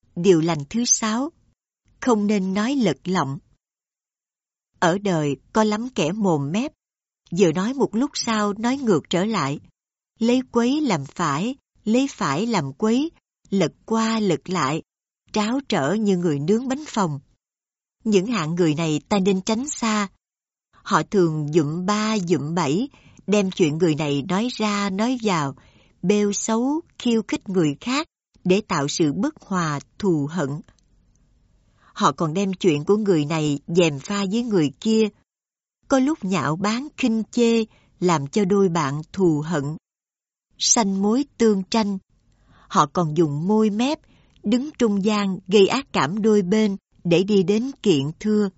Điều lành thứ 6. Không nên nói lật lọng. Ở đời có lắm kẻ mồm mép, vừa nói một lúc sau nói ngược trở lại. Lấy quấy làm phải, lấy phải làm quấy, lật qua lật lại, tráo trở như người nướng bánh phồng. Những hạng người này ta nên tránh xa. Họ thường dụm ba dụm bảy, đem chuyện người này nói ra nói vào, bêu xấu, khiêu khích người khác để tạo sự bất hòa, thù hận. Họ còn đem chuyện của người này gièm pha với người kia, có lúc nhạo báng khinh chê, làm cho đôi bạn thù hận, sanh mối tương tranh. Họ còn dùng môi mép, đứng trung gian gây ác cảm đôi bên để đi đến kiện thưa.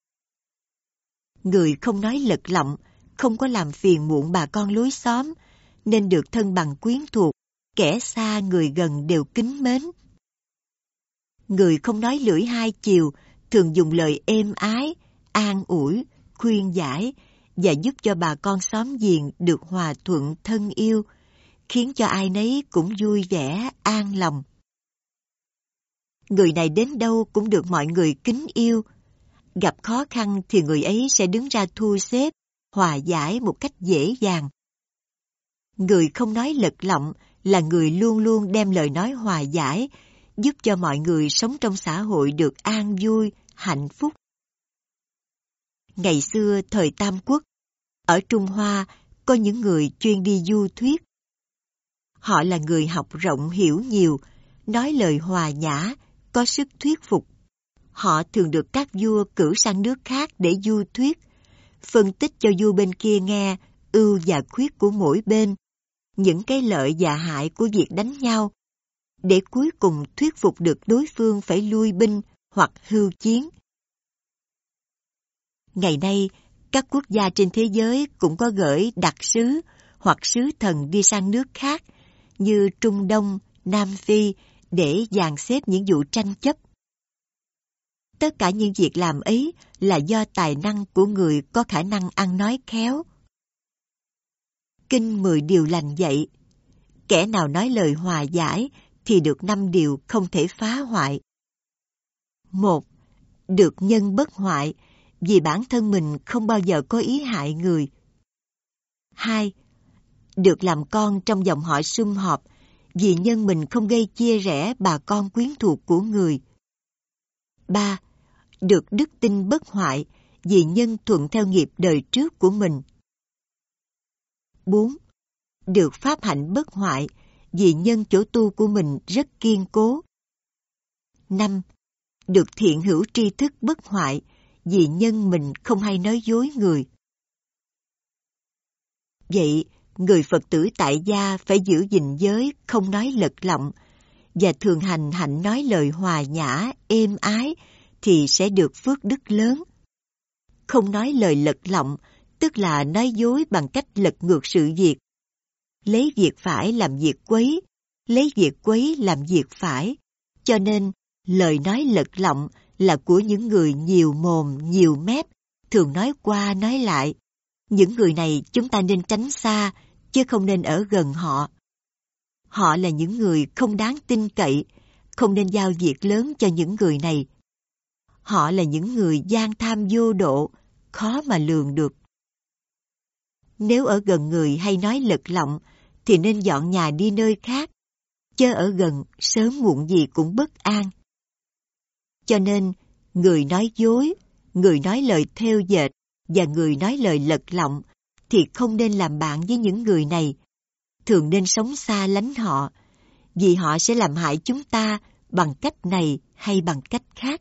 Người không nói lật lọng, không có làm phiền muộn bà con lối xóm, nên được thân bằng quyến thuộc, kẻ xa người gần đều kính mến. Người không nói lưỡi hai chiều, thường dùng lời êm ái, an ủi, khuyên giải và giúp cho bà con xóm giềng được hòa thuận thân yêu, khiến cho ai nấy cũng vui vẻ, an lòng. Người này đến đâu cũng được mọi người kính yêu. Gặp khó khăn thì người ấy sẽ đứng ra thu xếp, hòa giải một cách dễ dàng. Người không nói lật lọng là người luôn luôn đem lời nói hòa giải, giúp cho mọi người sống trong xã hội được an vui, hạnh phúc. Ngày xưa thời Tam Quốc, ở Trung Hoa có những người chuyên đi du thuyết. Họ là người học rộng hiểu nhiều, nói lời hòa nhã, có sức thuyết phục. Họ thường được các vua cử sang nước khác để du thuyết, phân tích cho vua bên kia nghe ưu và khuyết của mỗi bên, những cái lợi và hại của việc đánh nhau, để cuối cùng thuyết phục được đối phương phải lui binh hoặc hưu chiến. Ngày nay, các quốc gia trên thế giới cũng có gửi đặc sứ hoặc sứ thần đi sang nước khác như Trung Đông, Nam Phi để dàn xếp những vụ tranh chấp. Tất cả những việc làm ấy là do tài năng của người có khả năng ăn nói khéo. Kinh 10 điều lành dạy, kẻ nào nói lời hòa giải thì được 5 điều không thể phá hoại. 1. Được nhân bất hoại, vì bản thân mình không bao giờ có ý hại người. 2. Được làm con trong dòng họ sum họp, vì nhân mình không gây chia rẽ bà con quyến thuộc của người. 3. Được đức tin bất hoại, vì nhân thuận theo nghiệp đời trước của mình. 4. Được pháp hạnh bất hoại, vì nhân chỗ tu của mình rất kiên cố. 5. Được thiện hữu tri thức bất hoại, vì nhân mình không hay nói dối người. Vậy, người Phật tử tại gia phải giữ gìn giới, không nói lật lọng, và thường hành hạnh nói lời hòa nhã, êm ái, thì sẽ được phước đức lớn. Không nói lời lật lọng, tức là nói dối bằng cách lật ngược sự việc. Lấy việc phải làm việc quấy, lấy việc quấy làm việc phải. Cho nên, lời nói lật lọng là của những người nhiều mồm, nhiều mép, thường nói qua nói lại. Những người này chúng ta nên tránh xa, chứ không nên ở gần họ. Họ là những người không đáng tin cậy, không nên giao việc lớn cho những người này. Họ là những người gian tham vô độ, khó mà lường được. Nếu ở gần người hay nói lật lọng, thì nên dọn nhà đi nơi khác, chớ ở gần sớm muộn gì cũng bất an. Cho nên, người nói dối, người nói lời thêu dệt và người nói lời lật lọng thì không nên làm bạn với những người này. Thường nên sống xa lánh họ, vì họ sẽ làm hại chúng ta bằng cách này hay bằng cách khác.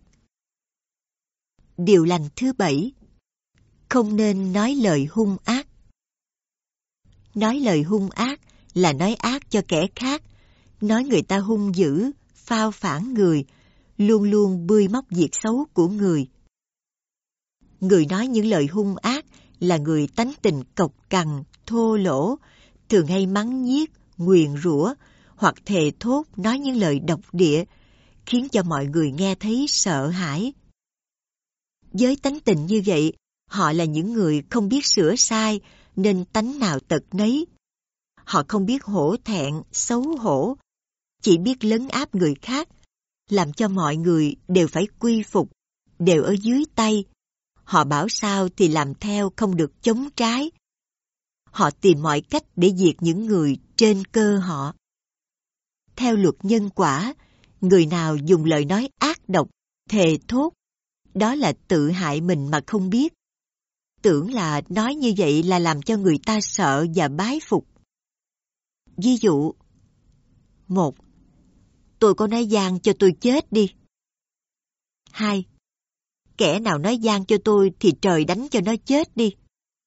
Điều lành thứ 7. Không nên nói lời hung ác. Nói lời hung ác là nói ác cho kẻ khác, nói người ta hung dữ, phao phản người, luôn luôn bươi móc việc xấu của người. Người nói những lời hung ác là người tánh tình cộc cằn, thô lỗ, thường hay mắng nhiếc, nguyền rủa hoặc thề thốt nói những lời độc địa, khiến cho mọi người nghe thấy sợ hãi. Với tánh tình như vậy, họ là những người không biết sửa sai, nên tánh nào tật nấy. Họ không biết hổ thẹn, xấu hổ, chỉ biết lấn áp người khác, làm cho mọi người đều phải quy phục, đều ở dưới tay. Họ bảo sao thì làm theo, không được chống trái. Họ tìm mọi cách để diệt những người trên cơ họ. Theo luật nhân quả, người nào dùng lời nói ác độc, thề thốt, đó là tự hại mình mà không biết. Tưởng là nói như vậy là làm cho người ta sợ và bái phục. Ví dụ: 1. Tôi có nói gian cho tôi chết đi. 2. Kẻ nào nói gian cho tôi thì trời đánh cho nó chết đi.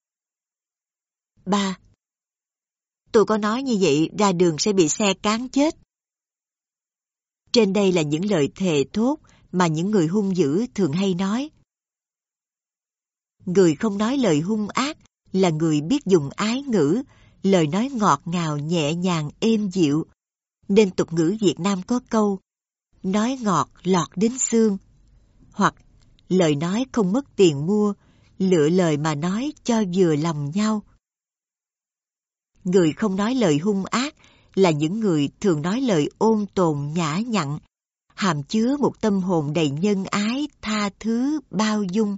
3. Tôi có nói như vậy ra đường sẽ bị xe cán chết. Trên đây là những lời thề thốt mà những người hung dữ thường hay nói. Người không nói lời hung ác là người biết dùng ái ngữ, lời nói ngọt ngào nhẹ nhàng êm dịu. Nên tục ngữ Việt Nam có câu nói ngọt lọt đến xương, hoặc lời nói không mất tiền mua, lựa lời mà nói cho vừa lòng nhau. Người không nói lời hung ác là những người thường nói lời ôn tồn nhã nhặn, hàm chứa một tâm hồn đầy nhân ái, tha thứ, bao dung.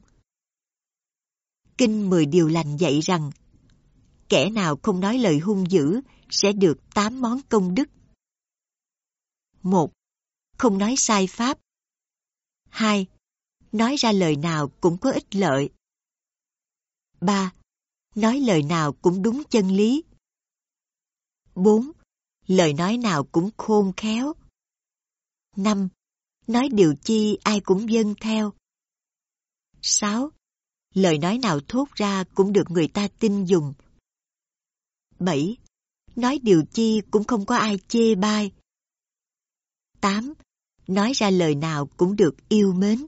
Kinh 10 điều lành dạy rằng, kẻ nào không nói lời hung dữ sẽ được 8 món công đức. 1. Không nói sai pháp. 2. Nói ra lời nào cũng có ích lợi. 3. Nói lời nào cũng đúng chân lý. 4. Lời nói nào cũng khôn khéo. 5. Nói điều chi ai cũng vâng theo. 6. Lời nói nào thốt ra cũng được người ta tin dùng. 7. Nói điều chi cũng không có ai chê bai. 8. Nói ra lời nào cũng được yêu mến.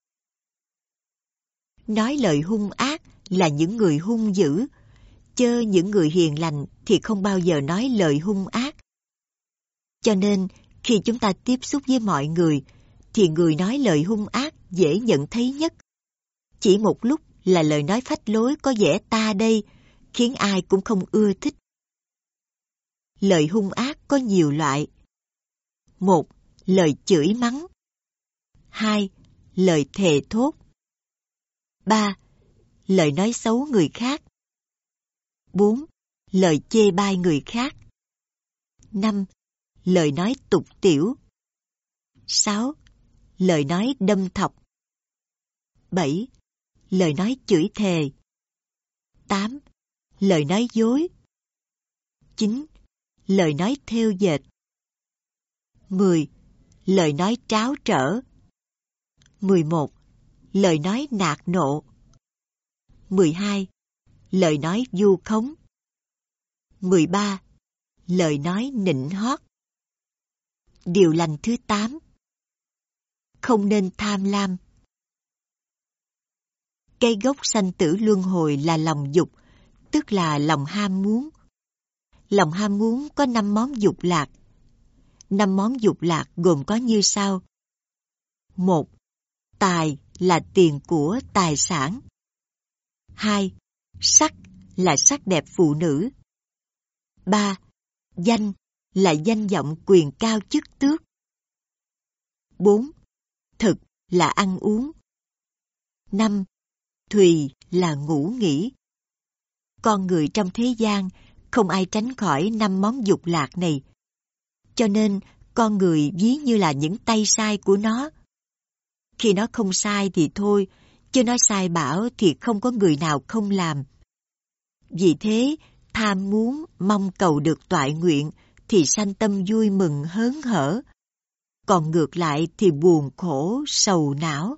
Nói lời hung ác là những người hung dữ, chớ những người hiền lành thì không bao giờ nói lời hung ác. Cho nên, khi chúng ta tiếp xúc với mọi người, thì người nói lời hung ác dễ nhận thấy nhất. Chỉ một lúc là lời nói phách lối có vẻ ta đây, khiến ai cũng không ưa thích. Lời hung ác có nhiều loại. 1. Lời chửi mắng. 2. Lời thề thốt. 3. Lời nói xấu người khác. 4. Lời chê bai người khác. 5. Lời nói tục tĩu. 6. Lời nói đâm thọc. 7. Lời nói chửi thề. 8. Lời nói dối. 9. Lời nói thêu dệt. 10. Lời nói tráo trở. 11. Lời nói nạt nộ. 12. Lời nói vu khống. 13. Lời nói nịnh hót. Điều lành thứ 8. Không nên tham lam. Cây gốc sanh tử luân hồi là lòng dục, tức là lòng ham muốn. Lòng ham muốn có 5 món dục lạc. 5 món dục lạc gồm có như sau. 1. Tài là tiền của tài sản. 2. Sắc là sắc đẹp phụ nữ. 3. Danh là danh vọng quyền cao chức tước. 4. Thực là ăn uống. 5. Thùy là ngủ nghỉ. Con người trong thế gian không ai tránh khỏi 5 món dục lạc này. Cho nên con người ví như là những tay sai của nó. Khi nó không sai thì thôi, chứ nó sai bảo thì không có người nào không làm. Vì thế, tham muốn, mong cầu được toại nguyện thì sanh tâm vui mừng hớn hở. Còn ngược lại thì buồn khổ, sầu não.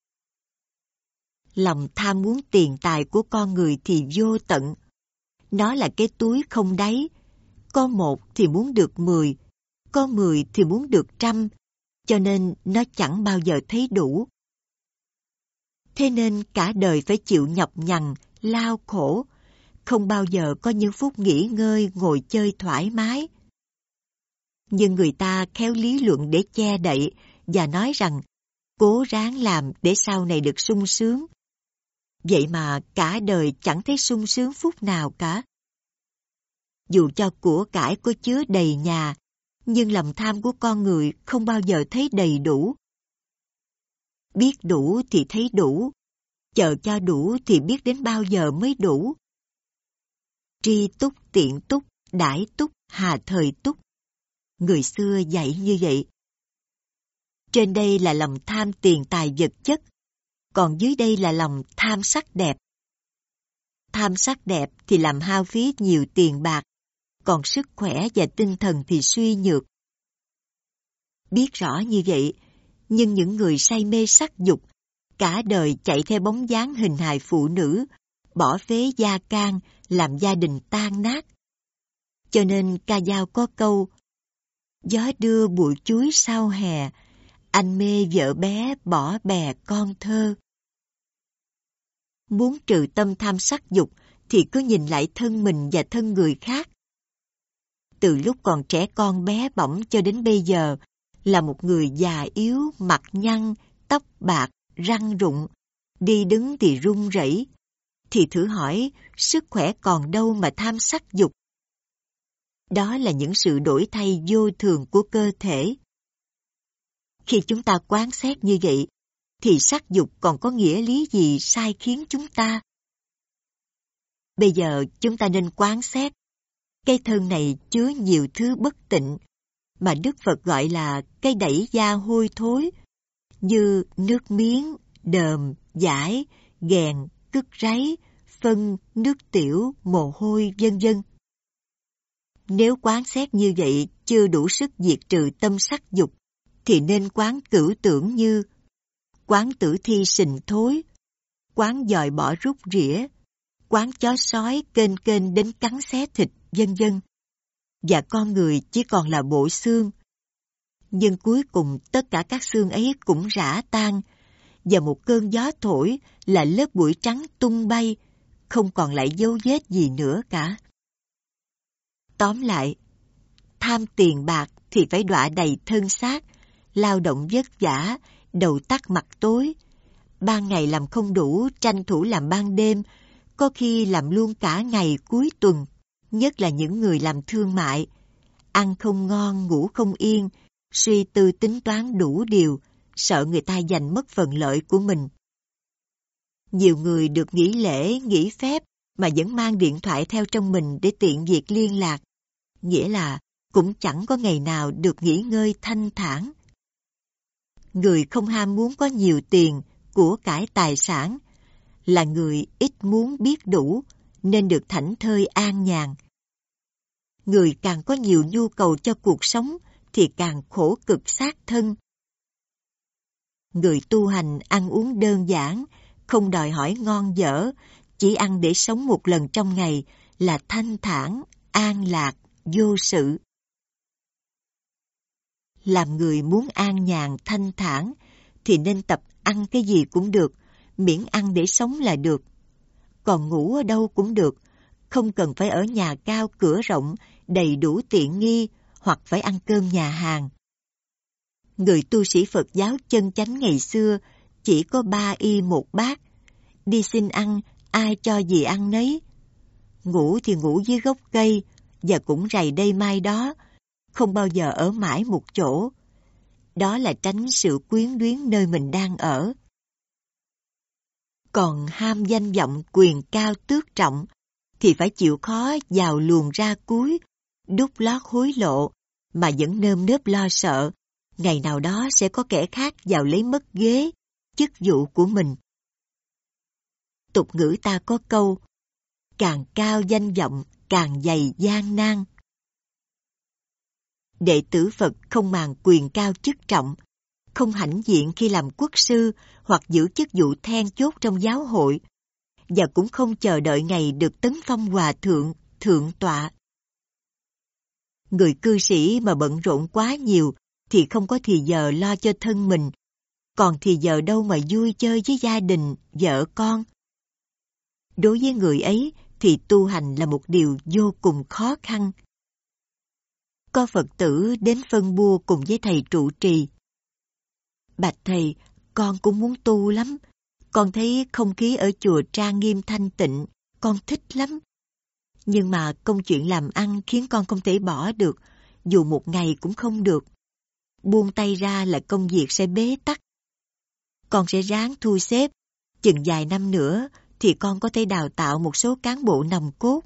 Lòng tham muốn tiền tài của con người thì vô tận. Nó là cái túi không đáy. Có 1 thì muốn được 10, có 10 thì muốn được 100, cho nên nó chẳng bao giờ thấy đủ. Thế nên cả đời phải chịu nhọc nhằn, lao khổ, không bao giờ có những phút nghỉ ngơi ngồi chơi thoải mái. Nhưng người ta khéo lý luận để che đậy và nói rằng cố ráng làm để sau này được sung sướng. Vậy mà cả đời chẳng thấy sung sướng phút nào cả. Dù cho của cải có chứa đầy nhà, Nhưng lòng tham của con người không bao giờ thấy đầy đủ. Biết đủ thì thấy đủ, chờ cho đủ thì biết đến bao giờ mới đủ. Tri túc, tiện túc, đãi túc, hà thời túc. Người xưa dạy như vậy. Trên đây là lòng tham tiền tài vật chất, còn dưới đây là lòng tham sắc đẹp. Tham sắc đẹp thì làm hao phí nhiều tiền bạc, còn sức khỏe và tinh thần thì suy nhược. Biết rõ như vậy, nhưng những người say mê sắc dục, cả đời chạy theo bóng dáng hình hài phụ nữ, bỏ phế gia can, làm gia đình tan nát. Cho nên ca dao có câu, gió đưa bụi chuối sau hè, anh mê vợ bé bỏ bè con thơ. Muốn trừ tâm tham sắc dục thì cứ nhìn lại thân mình và thân người khác. Từ lúc còn trẻ con bé bỏng cho đến bây giờ, là một người già yếu, mặt nhăn, tóc bạc, răng rụng, đi đứng thì run rẩy, thì thử hỏi sức khỏe còn đâu mà tham sắc dục. Đó là những sự đổi thay vô thường của cơ thể. Khi chúng ta quán xét như vậy, thì sắc dục còn có nghĩa lý gì sai khiến chúng ta? Bây giờ chúng ta nên quán xét. Cái thân này chứa nhiều thứ bất tịnh, mà Đức Phật gọi là cái đẩy da hôi thối, như nước miếng, đờm, dãi, ghèn, cứt ráy, phân, nước tiểu, mồ hôi, vân vân. Nếu quán xét như vậy chưa đủ sức diệt trừ tâm sắc dục, thì nên quán cửu tưởng như quán tử thi sình thối, quán dòi bỏ rút rỉa, quán chó sói kênh kênh đến cắn xé thịt, vân vân. Và con người chỉ còn là bộ xương. Nhưng cuối cùng tất cả các xương ấy cũng rã tan, và một cơn gió thổi là lớp bụi trắng tung bay, không còn lại dấu vết gì nữa cả. Tóm lại, tham tiền bạc thì phải đọa đầy thân xác, lao động vất vả, đầu tắt mặt tối. Ban ngày làm không đủ, tranh thủ làm ban đêm, có khi làm luôn cả ngày cuối tuần, nhất là những người làm thương mại. Ăn không ngon, ngủ không yên, suy tư tính toán đủ điều, sợ người ta giành mất phần lợi của mình. Nhiều người được nghỉ lễ, nghỉ phép mà vẫn mang điện thoại theo trong mình để tiện việc liên lạc, nghĩa là cũng chẳng có ngày nào được nghỉ ngơi thanh thản. Người không ham muốn có nhiều tiền, của cải tài sản, là người ít muốn biết đủ, nên được thảnh thơi an nhàn. Người càng có nhiều nhu cầu cho cuộc sống thì càng khổ cực xác thân. Người tu hành ăn uống đơn giản, không đòi hỏi ngon dở, chỉ ăn để sống một lần trong ngày là thanh thản, an lạc, vô sự. Làm người muốn an nhàn, thanh thản thì nên tập ăn cái gì cũng được, miễn ăn để sống là được. Còn ngủ ở đâu cũng được, không cần phải ở nhà cao cửa rộng, đầy đủ tiện nghi, hoặc phải ăn cơm nhà hàng. Người tu sĩ Phật giáo chân chánh ngày xưa chỉ có 3 y 1 bát, đi xin ăn, ai cho gì ăn nấy. Ngủ thì ngủ dưới gốc cây, và cũng rày đây mai đó, không bao giờ ở mãi một chỗ. Đó là tránh sự quyến luyến nơi mình đang ở. Còn ham danh vọng quyền cao tước trọng thì phải chịu khó vào luồng ra cuối, đút lót hối lộ, mà vẫn nơm nớp lo sợ ngày nào đó sẽ có kẻ khác vào lấy mất ghế, chức vụ của mình. Tục ngữ ta có câu, càng cao danh vọng, càng dày gian nan. Đệ tử Phật không màng quyền cao chức trọng, không hãnh diện khi làm quốc sư hoặc giữ chức vụ then chốt trong giáo hội, và cũng không chờ đợi ngày được tấn phong hòa thượng, thượng tọa. Người cư sĩ mà bận rộn quá nhiều thì không có thì giờ lo cho thân mình, còn thì giờ đâu mà vui chơi với gia đình, vợ con. Đối với người ấy thì tu hành là một điều vô cùng khó khăn. Có Phật tử đến phân bua cùng với thầy trụ trì. Bạch thầy, con cũng muốn tu lắm. Con thấy không khí ở chùa trang nghiêm thanh tịnh, con thích lắm. Nhưng mà công chuyện làm ăn khiến con không thể bỏ được, dù một ngày cũng không được. Buông tay ra là công việc sẽ bế tắc. Con sẽ ráng thu xếp, chừng vài năm nữa thì con có thể đào tạo một số cán bộ nòng cốt.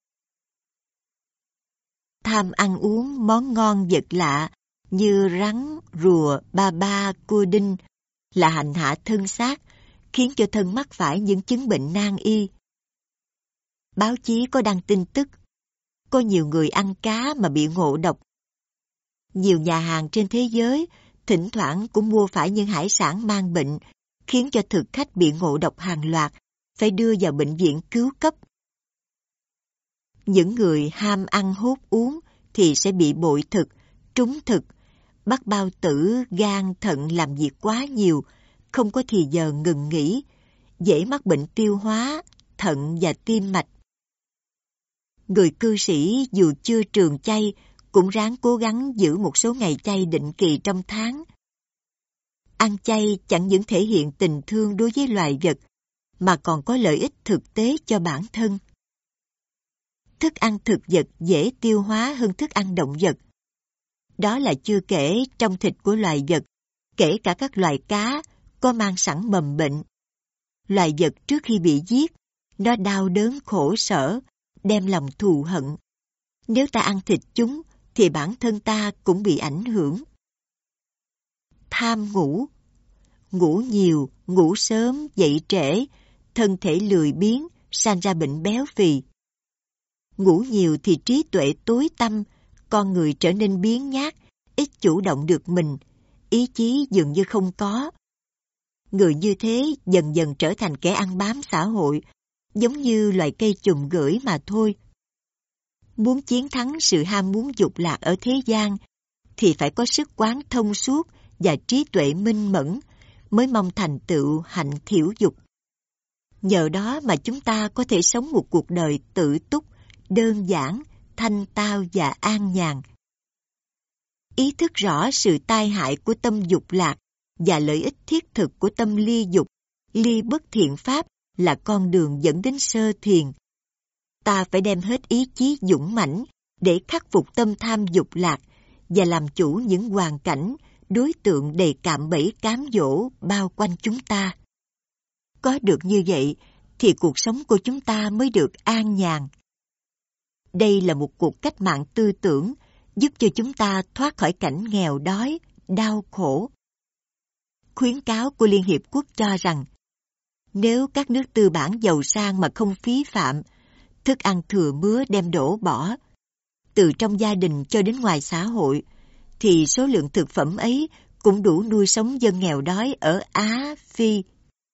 Tham ăn uống món ngon vật lạ như rắn, rùa, ba ba, cua đinh là hành hạ thân xác, khiến cho thân mắc phải những chứng bệnh nan y. Báo chí có đăng tin tức, có nhiều người ăn cá mà bị ngộ độc. Nhiều nhà hàng trên thế giới thỉnh thoảng cũng mua phải những hải sản mang bệnh, khiến cho thực khách bị ngộ độc hàng loạt, phải đưa vào bệnh viện cứu cấp. Những người ham ăn hút uống thì sẽ bị bội thực, trúng thực, bắt bao tử, gan, thận làm việc quá nhiều, không có thì giờ ngừng nghỉ, dễ mắc bệnh tiêu hóa, thận và tim mạch. Người cư sĩ dù chưa trường chay cũng ráng cố gắng giữ một số ngày chay định kỳ trong tháng. Ăn chay chẳng những thể hiện tình thương đối với loài vật, mà còn có lợi ích thực tế cho bản thân. Thức ăn thực vật dễ tiêu hóa hơn thức ăn động vật. Đó là chưa kể trong thịt của loài vật, kể cả các loài cá, có mang sẵn mầm bệnh. Loài vật trước khi bị giết, nó đau đớn khổ sở, đem lòng thù hận. Nếu ta ăn thịt chúng, thì bản thân ta cũng bị ảnh hưởng. Tham ngủ. Ngủ nhiều, ngủ sớm, dậy trễ, thân thể lười biếng, sanh ra bệnh béo phì. Ngủ nhiều thì trí tuệ tối tăm, con người trở nên biếng nhác, ít chủ động được mình, ý chí dường như không có. Người như thế dần dần trở thành kẻ ăn bám xã hội, giống như loài cây chùm gửi mà thôi. Muốn chiến thắng sự ham muốn dục lạc ở thế gian, thì phải có sức quán thông suốt và trí tuệ minh mẫn, mới mong thành tựu hạnh thiểu dục. Nhờ đó mà chúng ta có thể sống một cuộc đời tự túc, đơn giản, thanh tao và an nhàn. Ý thức rõ sự tai hại của tâm dục lạc và lợi ích thiết thực của tâm ly dục, ly bất thiện pháp là con đường dẫn đến sơ thiền. Ta phải đem hết ý chí dũng mãnh để khắc phục tâm tham dục lạc và làm chủ những hoàn cảnh, đối tượng đầy cạm bẫy cám dỗ bao quanh chúng ta. Có được như vậy thì cuộc sống của chúng ta mới được an nhàn. Đây là một cuộc cách mạng tư tưởng giúp cho chúng ta thoát khỏi cảnh nghèo đói, đau khổ. Khuyến cáo của Liên Hiệp Quốc cho rằng, nếu các nước tư bản giàu sang mà không phí phạm, thức ăn thừa mứa đem đổ bỏ, từ trong gia đình cho đến ngoài xã hội, thì số lượng thực phẩm ấy cũng đủ nuôi sống dân nghèo đói ở Á, Phi.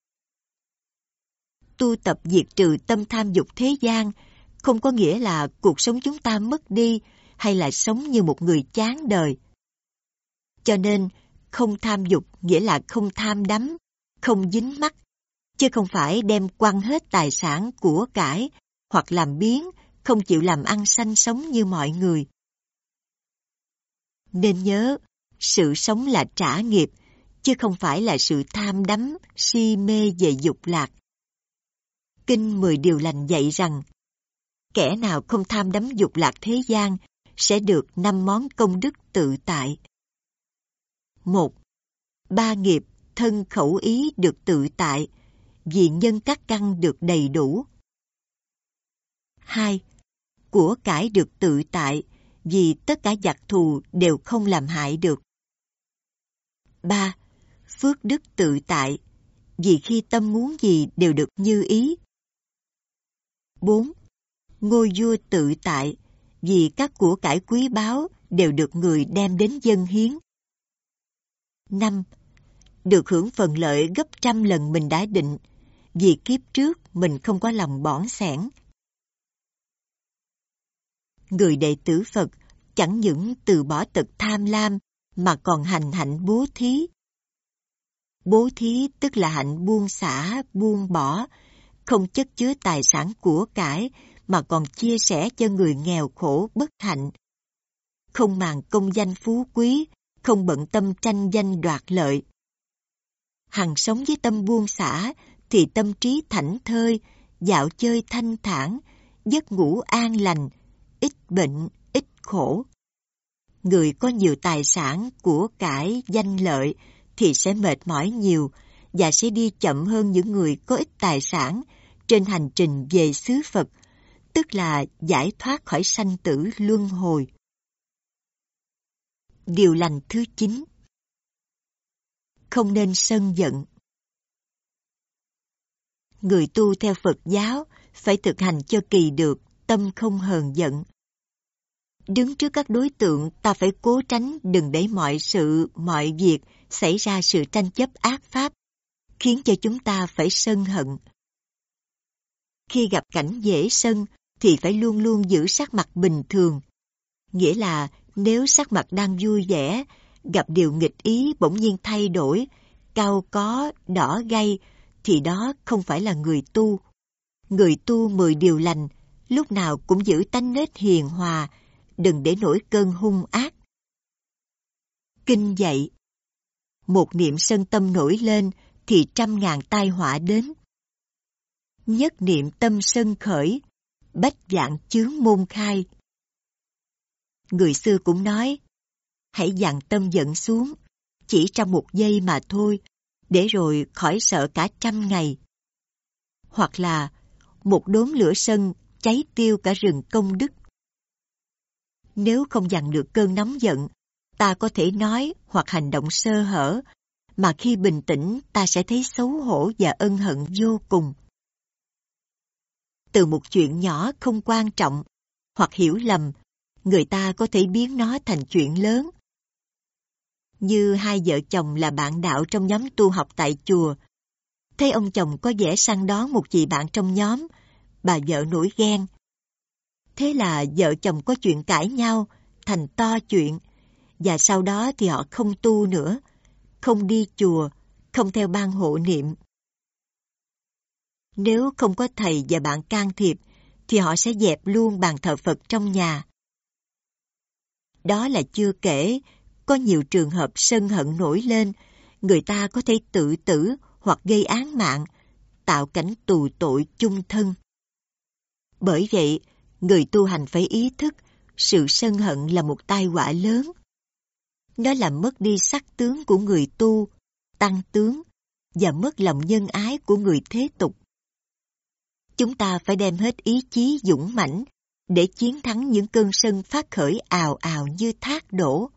Tu tập diệt trừ tâm tham dục thế gian không có nghĩa là cuộc sống chúng ta mất đi hay là sống như một người chán đời. Cho nên, không tham dục nghĩa là không tham đắm, không dính mắc, chứ không phải đem quăng hết tài sản của cải hoặc làm biếng, không chịu làm ăn sanh sống như mọi người. Nên nhớ, sự sống là trả nghiệp, chứ không phải là sự tham đắm, si mê về dục lạc. Kinh 10 điều lành dạy rằng, kẻ nào không tham đắm dục lạc thế gian sẽ được 5 món công đức tự tại. 1. 3 nghiệp thân khẩu ý được tự tại, vì nhân các căn được đầy đủ. 2. Của cải được tự tại, vì tất cả giặc thù đều không làm hại được. 3. Phước đức tự tại, vì khi tâm muốn gì đều được như ý. 4. Ngôi vua tự tại, vì các của cải quý báu đều được người đem đến dâng hiến. 5. Được hưởng phần lợi gấp 100 lần mình đã định, vì kiếp trước mình không có lòng bỏn xẻn. Người đệ tử Phật chẳng những từ bỏ tật tham lam mà còn hành hạnh bố thí. Bố thí tức là hạnh buông xả, buông bỏ, không chất chứa tài sản của cải mà còn chia sẻ cho người nghèo khổ bất hạnh. Không màng công danh phú quý, không bận tâm tranh danh đoạt lợi. Hằng sống với tâm buông xả thì tâm trí thảnh thơi, dạo chơi thanh thản, giấc ngủ an lành, ít bệnh, ít khổ. Người có nhiều tài sản, của cải, danh lợi thì sẽ mệt mỏi nhiều và sẽ đi chậm hơn những người có ít tài sản trên hành trình về xứ Phật, tức là giải thoát khỏi sanh tử luân hồi. Điều lành thứ 9. Không nên sân giận. Người tu theo Phật giáo phải thực hành cho kỳ được tâm không hờn giận. Đứng trước các đối tượng, ta phải cố tránh đừng để mọi sự, mọi việc xảy ra sự tranh chấp ác pháp, khiến cho chúng ta phải sân hận. Khi gặp cảnh dễ sân, thì phải luôn luôn giữ sắc mặt bình thường. Nghĩa là nếu sắc mặt đang vui vẻ, gặp điều nghịch ý bỗng nhiên thay đổi, cau có, đỏ gay, thì đó không phải là người tu. Người tu 10 điều lành, lúc nào cũng giữ tánh nết hiền hòa, đừng để nổi cơn hung ác. Kinh dạy, một niệm sân tâm nổi lên thì 100.000 tai họa đến. Nhất niệm tâm sân khởi, bách vạn chướng môn khai. Người xưa cũng nói, hãy dằn tâm giận xuống, chỉ trong 1 giây mà thôi, để rồi khỏi sợ cả 100 ngày. Hoặc là, một đốm lửa sân cháy tiêu cả rừng công đức. Nếu không dằn được cơn nóng giận, ta có thể nói hoặc hành động sơ hở, mà khi bình tĩnh ta sẽ thấy xấu hổ và ân hận vô cùng. Từ một chuyện nhỏ không quan trọng, hoặc hiểu lầm, người ta có thể biến nó thành chuyện lớn. Như 2 vợ chồng là bạn đạo trong nhóm tu học tại chùa. Thấy ông chồng có vẻ săn đón một chị bạn trong nhóm, bà vợ nổi ghen. Thế là vợ chồng có chuyện cãi nhau, thành to chuyện, và sau đó thì họ không tu nữa, không đi chùa, không theo ban hộ niệm. Nếu không có thầy và bạn can thiệp, thì họ sẽ dẹp luôn bàn thờ Phật trong nhà. Đó là chưa kể, có nhiều trường hợp sân hận nổi lên, người ta có thể tự tử hoặc gây án mạng, tạo cảnh tù tội chung thân. Bởi vậy, người tu hành phải ý thức, sự sân hận là một tai họa lớn. Nó làm mất đi sắc tướng của người tu, tăng tướng, và mất lòng nhân ái của người thế tục. Chúng ta phải đem hết ý chí dũng mãnh để chiến thắng những cơn sân phát khởi ào ào như thác đổ.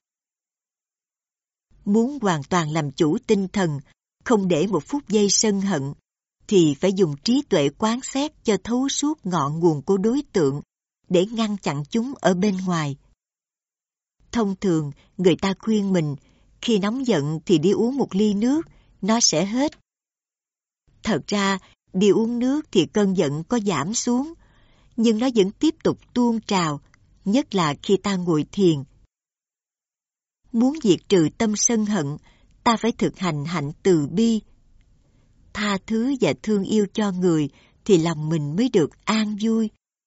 Muốn hoàn toàn làm chủ tinh thần, không để một phút giây sân hận, thì phải dùng trí tuệ quán xét cho thấu suốt ngọn nguồn của đối tượng để ngăn chặn chúng ở bên ngoài. Thông thường, người ta khuyên mình, khi nóng giận thì đi uống 1 ly nước, nó sẽ hết. Thật ra, đi uống nước thì cơn giận có giảm xuống, nhưng nó vẫn tiếp tục tuôn trào, nhất là khi ta ngồi thiền. Muốn diệt trừ tâm sân hận, ta phải thực hành hạnh từ bi. Tha thứ và thương yêu cho người thì lòng mình mới được an vui.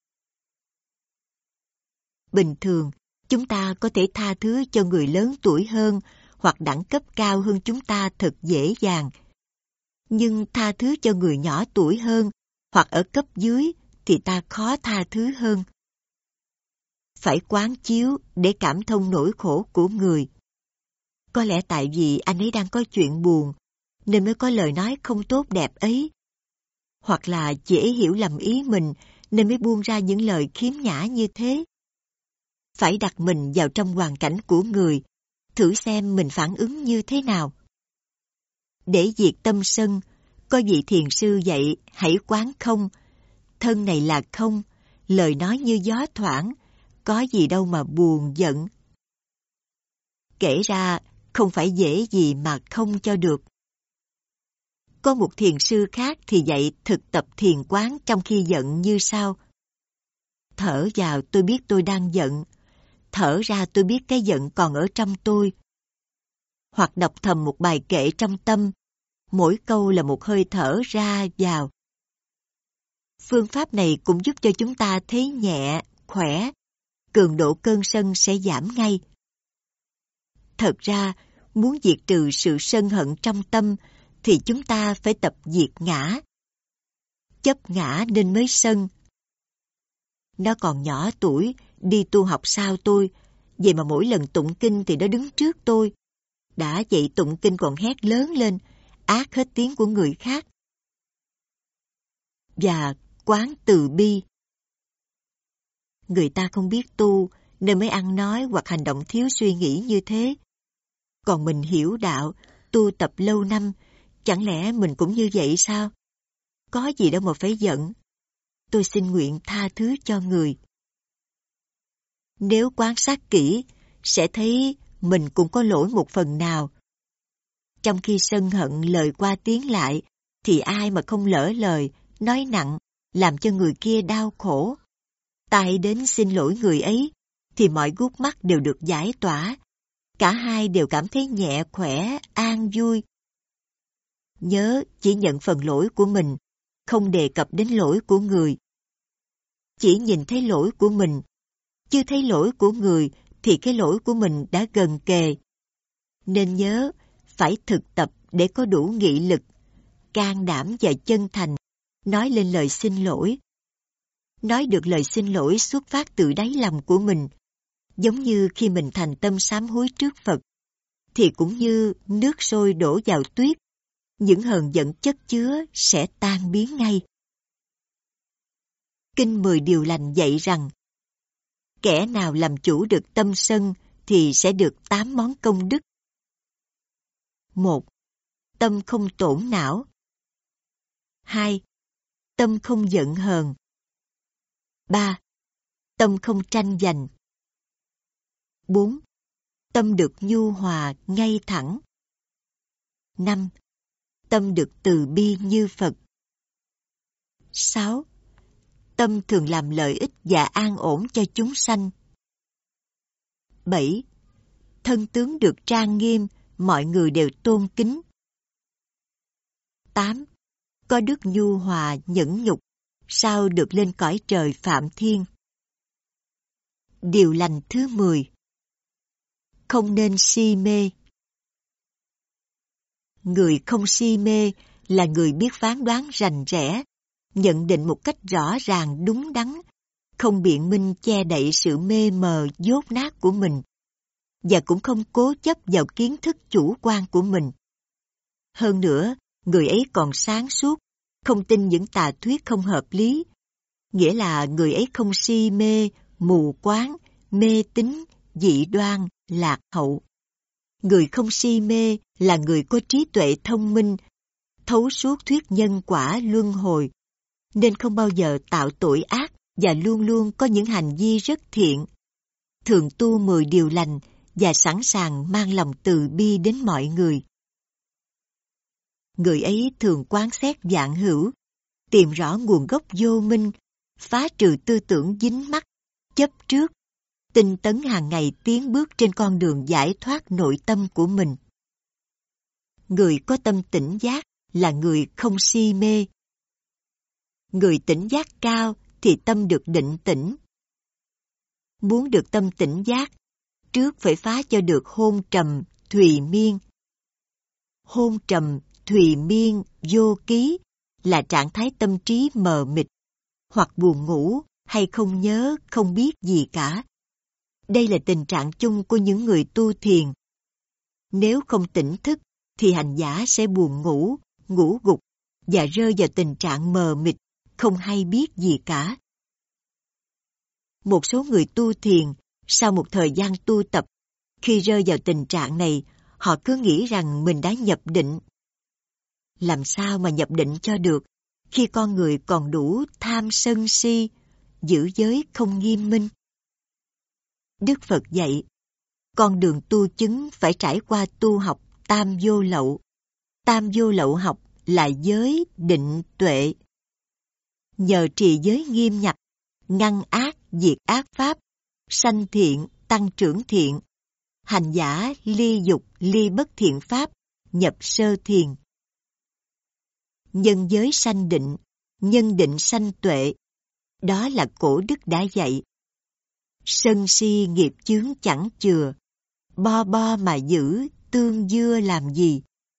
Bình thường, chúng ta có thể tha thứ cho người lớn tuổi hơn hoặc đẳng cấp cao hơn chúng ta thật dễ dàng. Nhưng tha thứ cho người nhỏ tuổi hơn hoặc ở cấp dưới thì ta khó tha thứ hơn. Phải quán chiếu để cảm thông nỗi khổ của người. Có lẽ tại vì anh ấy đang có chuyện buồn, nên mới có lời nói không tốt đẹp ấy. Hoặc là dễ hiểu lầm ý mình, nên mới buông ra những lời khiếm nhã như thế. Phải đặt mình vào trong hoàn cảnh của người, thử xem mình phản ứng như thế nào. Để diệt tâm sân, có vị thiền sư dạy hãy quán không. Thân này là không, lời nói như gió thoảng, có gì đâu mà buồn giận. Kể ra, không phải dễ gì mà không cho được. Có một thiền sư khác thì dạy thực tập thiền quán trong khi giận như sau. Thở vào tôi biết tôi đang giận. Thở ra tôi biết cái giận còn ở trong tôi. Hoặc đọc thầm một bài kệ trong tâm. Mỗi câu là một hơi thở ra vào. Phương pháp này cũng giúp cho chúng ta thấy nhẹ, khỏe. Cường độ cơn sân sẽ giảm ngay. Thật ra, muốn diệt trừ sự sân hận trong tâm thì chúng ta phải tập diệt ngã. Chấp ngã nên mới sân. Nó còn nhỏ tuổi, đi tu học sao tôi, Vậy mà mỗi lần tụng kinh thì nó đứng trước tôi. Đã vậy tụng kinh còn hét lớn lên, át hết tiếng của người khác. Và quán từ bi. Người ta không biết tu nên mới ăn nói hoặc hành động thiếu suy nghĩ như thế. Còn mình hiểu đạo, tu tập lâu năm, chẳng lẽ mình cũng như vậy sao? Có gì đâu mà phải giận. Tôi xin nguyện tha thứ cho người. Nếu quan sát kỹ, sẽ thấy mình cũng có lỗi một phần nào. Trong khi sân hận lời qua tiếng lại, thì ai mà không lỡ lời, nói nặng, làm cho người kia đau khổ. Tai đến xin lỗi người ấy, thì mọi gút mắt đều được giải tỏa. Cả hai đều cảm thấy nhẹ khỏe, an vui. Nhớ chỉ nhận phần lỗi của mình, không đề cập đến lỗi của người. Chỉ nhìn thấy lỗi của mình, chưa thấy lỗi của người thì cái lỗi của mình đã gần kề. Nên nhớ, phải thực tập để có đủ nghị lực, can đảm và chân thành, nói lên lời xin lỗi. Nói được lời xin lỗi xuất phát từ đáy lòng của mình, giống như khi mình thành tâm sám hối trước Phật, thì cũng như nước sôi đổ vào tuyết, những hờn giận chất chứa sẽ tan biến ngay. Kinh 10 điều lành dạy rằng, kẻ nào làm chủ được tâm sân thì sẽ được 8 món công đức. 1. Tâm không tổn não. 2. Tâm không giận hờn. 3. Tâm không tranh giành. 4. Tâm được nhu hòa, ngay thẳng. 5. Tâm được từ bi như Phật. 6. Tâm thường làm lợi ích và an ổn cho chúng sanh. 7. Thân tướng được trang nghiêm, mọi người đều tôn kính. 8. Có đức nhu hòa, nhẫn nhục, sao được lên cõi trời Phạm Thiên. Điều lành thứ 10. Không nên si mê. Người không si mê là người biết phán đoán rành rẽ, nhận định một cách rõ ràng đúng đắn, không biện minh che đậy sự mê mờ dốt nát của mình, và cũng không cố chấp vào kiến thức chủ quan của mình. Hơn nữa, người ấy còn sáng suốt, không tin những tà thuyết không hợp lý, nghĩa là người ấy không si mê, mù quáng, mê tín, dị đoan, lạc hậu. Người không si mê là người có trí tuệ thông minh, thấu suốt thuyết nhân quả luân hồi, nên không bao giờ tạo tội ác và luôn luôn có những hành vi rất thiện, thường tu 10 điều lành và sẵn sàng mang lòng từ bi đến mọi người. Người ấy thường quán xét vạn hữu, tìm rõ nguồn gốc vô minh, phá trừ tư tưởng dính mắc, chấp trước, tinh tấn hàng ngày tiến bước trên con đường giải thoát nội tâm của mình. Người có tâm tỉnh giác là người không si mê. Người tỉnh giác cao thì tâm được định tĩnh. Muốn được tâm tỉnh giác, trước phải phá cho được hôn trầm, thùy miên. Hôn trầm, thùy miên, vô ký là trạng thái tâm trí mờ mịt, hoặc buồn ngủ hay không nhớ, không biết gì cả. Đây là tình trạng chung của những người tu thiền. Nếu không tỉnh thức, thì hành giả sẽ buồn ngủ, ngủ gục và rơi vào tình trạng mờ mịt, không hay biết gì cả. Một số người tu thiền, sau một thời gian tu tập, khi rơi vào tình trạng này, họ cứ nghĩ rằng mình đã nhập định. Làm sao mà nhập định cho được, khi con người còn đủ tham sân si, giữ giới không nghiêm minh? Đức Phật dạy, con đường tu chứng phải trải qua tu học tam vô lậu. Tam vô lậu học là giới, định, tuệ. Nhờ trì giới nghiêm ngặt, ngăn ác, diệt ác pháp, sanh thiện, tăng trưởng thiện, hành giả ly dục, ly bất thiện pháp, nhập sơ thiền. Nhân giới sanh định, nhân định sanh tuệ. Đó là cổ đức đã dạy. Sân si nghiệp chướng chẳng chừa, bo bo mà giữ, tương dưa làm gì?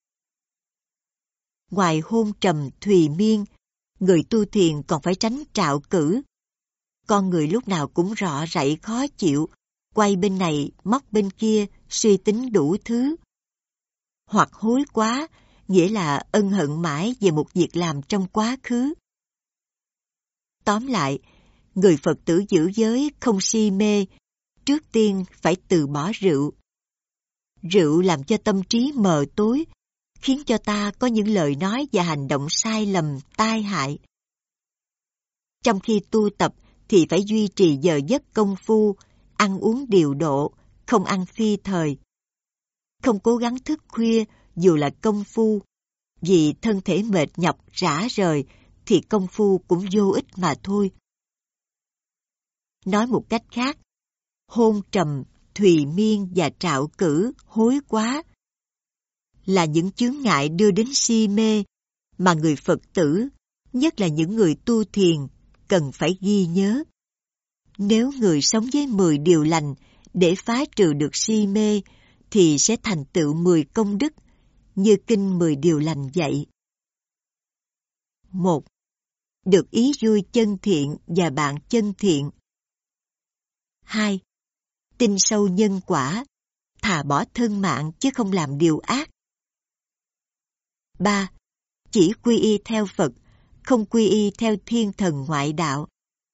Ngoài hôn trầm thùy miên, người tu thiền còn phải tránh trạo cử. Con người lúc nào cũng rọ rảy khó chịu, quay bên này, móc bên kia, suy tính đủ thứ. Hoặc hối quá, nghĩa là ân hận mãi về một việc làm trong quá khứ. Tóm lại, người Phật tử giữ giới không si mê, trước tiên phải từ bỏ rượu. Rượu làm cho tâm trí mờ tối, khiến cho ta có những lời nói và hành động sai lầm, tai hại. Trong khi tu tập thì phải duy trì giờ giấc công phu, ăn uống điều độ, không ăn phi thời. Không cố gắng thức khuya dù là công phu, vì thân thể mệt nhọc rã rời thì công phu cũng vô ích mà thôi. Nói một cách khác, hôn trầm, thùy miên và trạo cử, hối quá là những chướng ngại đưa đến si mê mà người Phật tử, nhất là những người tu thiền, cần phải ghi nhớ. Nếu người sống với 10 điều lành để phá trừ được si mê thì sẽ thành tựu 10 công đức như kinh 10 điều lành dạy. 1. Được ý vui chân thiện và bạn chân thiện. 2. Tin sâu nhân quả, thà bỏ thân mạng chứ không làm điều ác. 3. Chỉ quy y theo Phật, không quy y theo thiên thần ngoại đạo.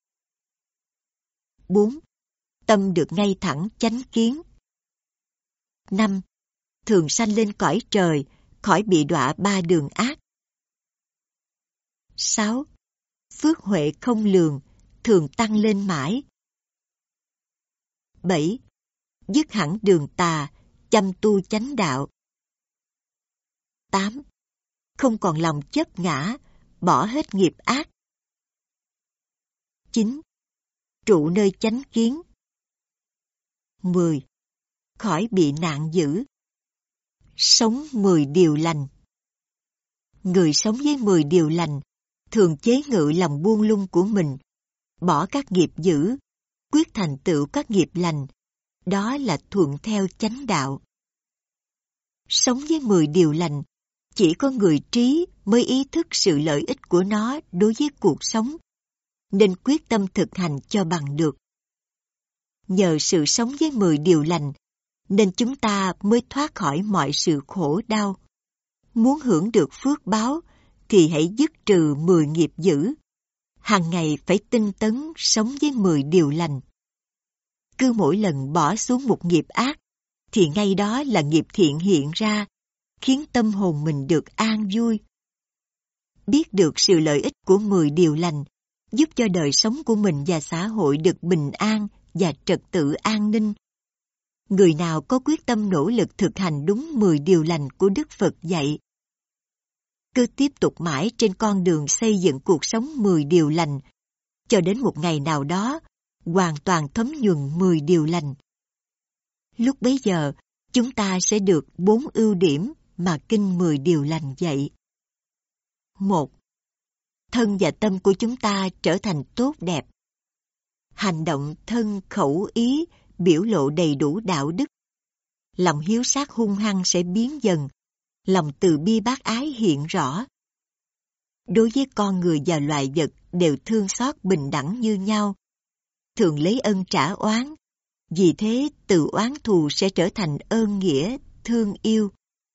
4. Tâm được ngay thẳng chánh kiến. 5. Thường sanh lên cõi trời, khỏi bị đọa 3 đường ác. 6. Phước huệ không lường, thường tăng lên mãi. 7. Dứt hẳn đường tà, chăm tu chánh đạo. 8. Không còn lòng chấp ngã, bỏ hết nghiệp ác. 9. Trụ nơi chánh kiến. 10. Khỏi bị nạn dữ. Sống 10 điều lành. Người sống với 10 điều lành thường chế ngự lòng buông lung của mình, bỏ các nghiệp dữ, quyết thành tựu các nghiệp lành. Đó là thuận theo chánh đạo. Sống với 10 điều lành, chỉ có người trí mới ý thức sự lợi ích của nó đối với cuộc sống, nên quyết tâm thực hành cho bằng được. Nhờ sự sống với 10 điều lành, nên chúng ta mới thoát khỏi mọi sự khổ đau. Muốn hưởng được phước báo, thì hãy dứt trừ 10 nghiệp dữ. Hàng ngày phải tinh tấn sống với 10 điều lành. Cứ mỗi lần bỏ xuống một nghiệp ác, thì ngay đó là nghiệp thiện hiện ra, khiến tâm hồn mình được an vui. Biết được sự lợi ích của 10 điều lành, giúp cho đời sống của mình và xã hội được bình an và trật tự an ninh. Người nào có quyết tâm nỗ lực thực hành đúng 10 điều lành của Đức Phật dạy, cứ tiếp tục mãi trên con đường xây dựng cuộc sống 10 điều lành, cho đến một ngày nào đó, hoàn toàn thấm nhuần 10 điều lành. Lúc bấy giờ, chúng ta sẽ được 4 ưu điểm mà kinh 10 điều lành dạy. 1. Thân và tâm của chúng ta trở thành tốt đẹp. Hành động thân khẩu ý biểu lộ đầy đủ đạo đức. Lòng hiếu sát hung hăng sẽ biến dần, lòng từ bi bác ái hiện rõ. Đối với con người và loài vật đều thương xót bình đẳng như nhau, thường lấy ân trả oán, vì thế từ oán thù sẽ trở thành ơn nghĩa, thương yêu.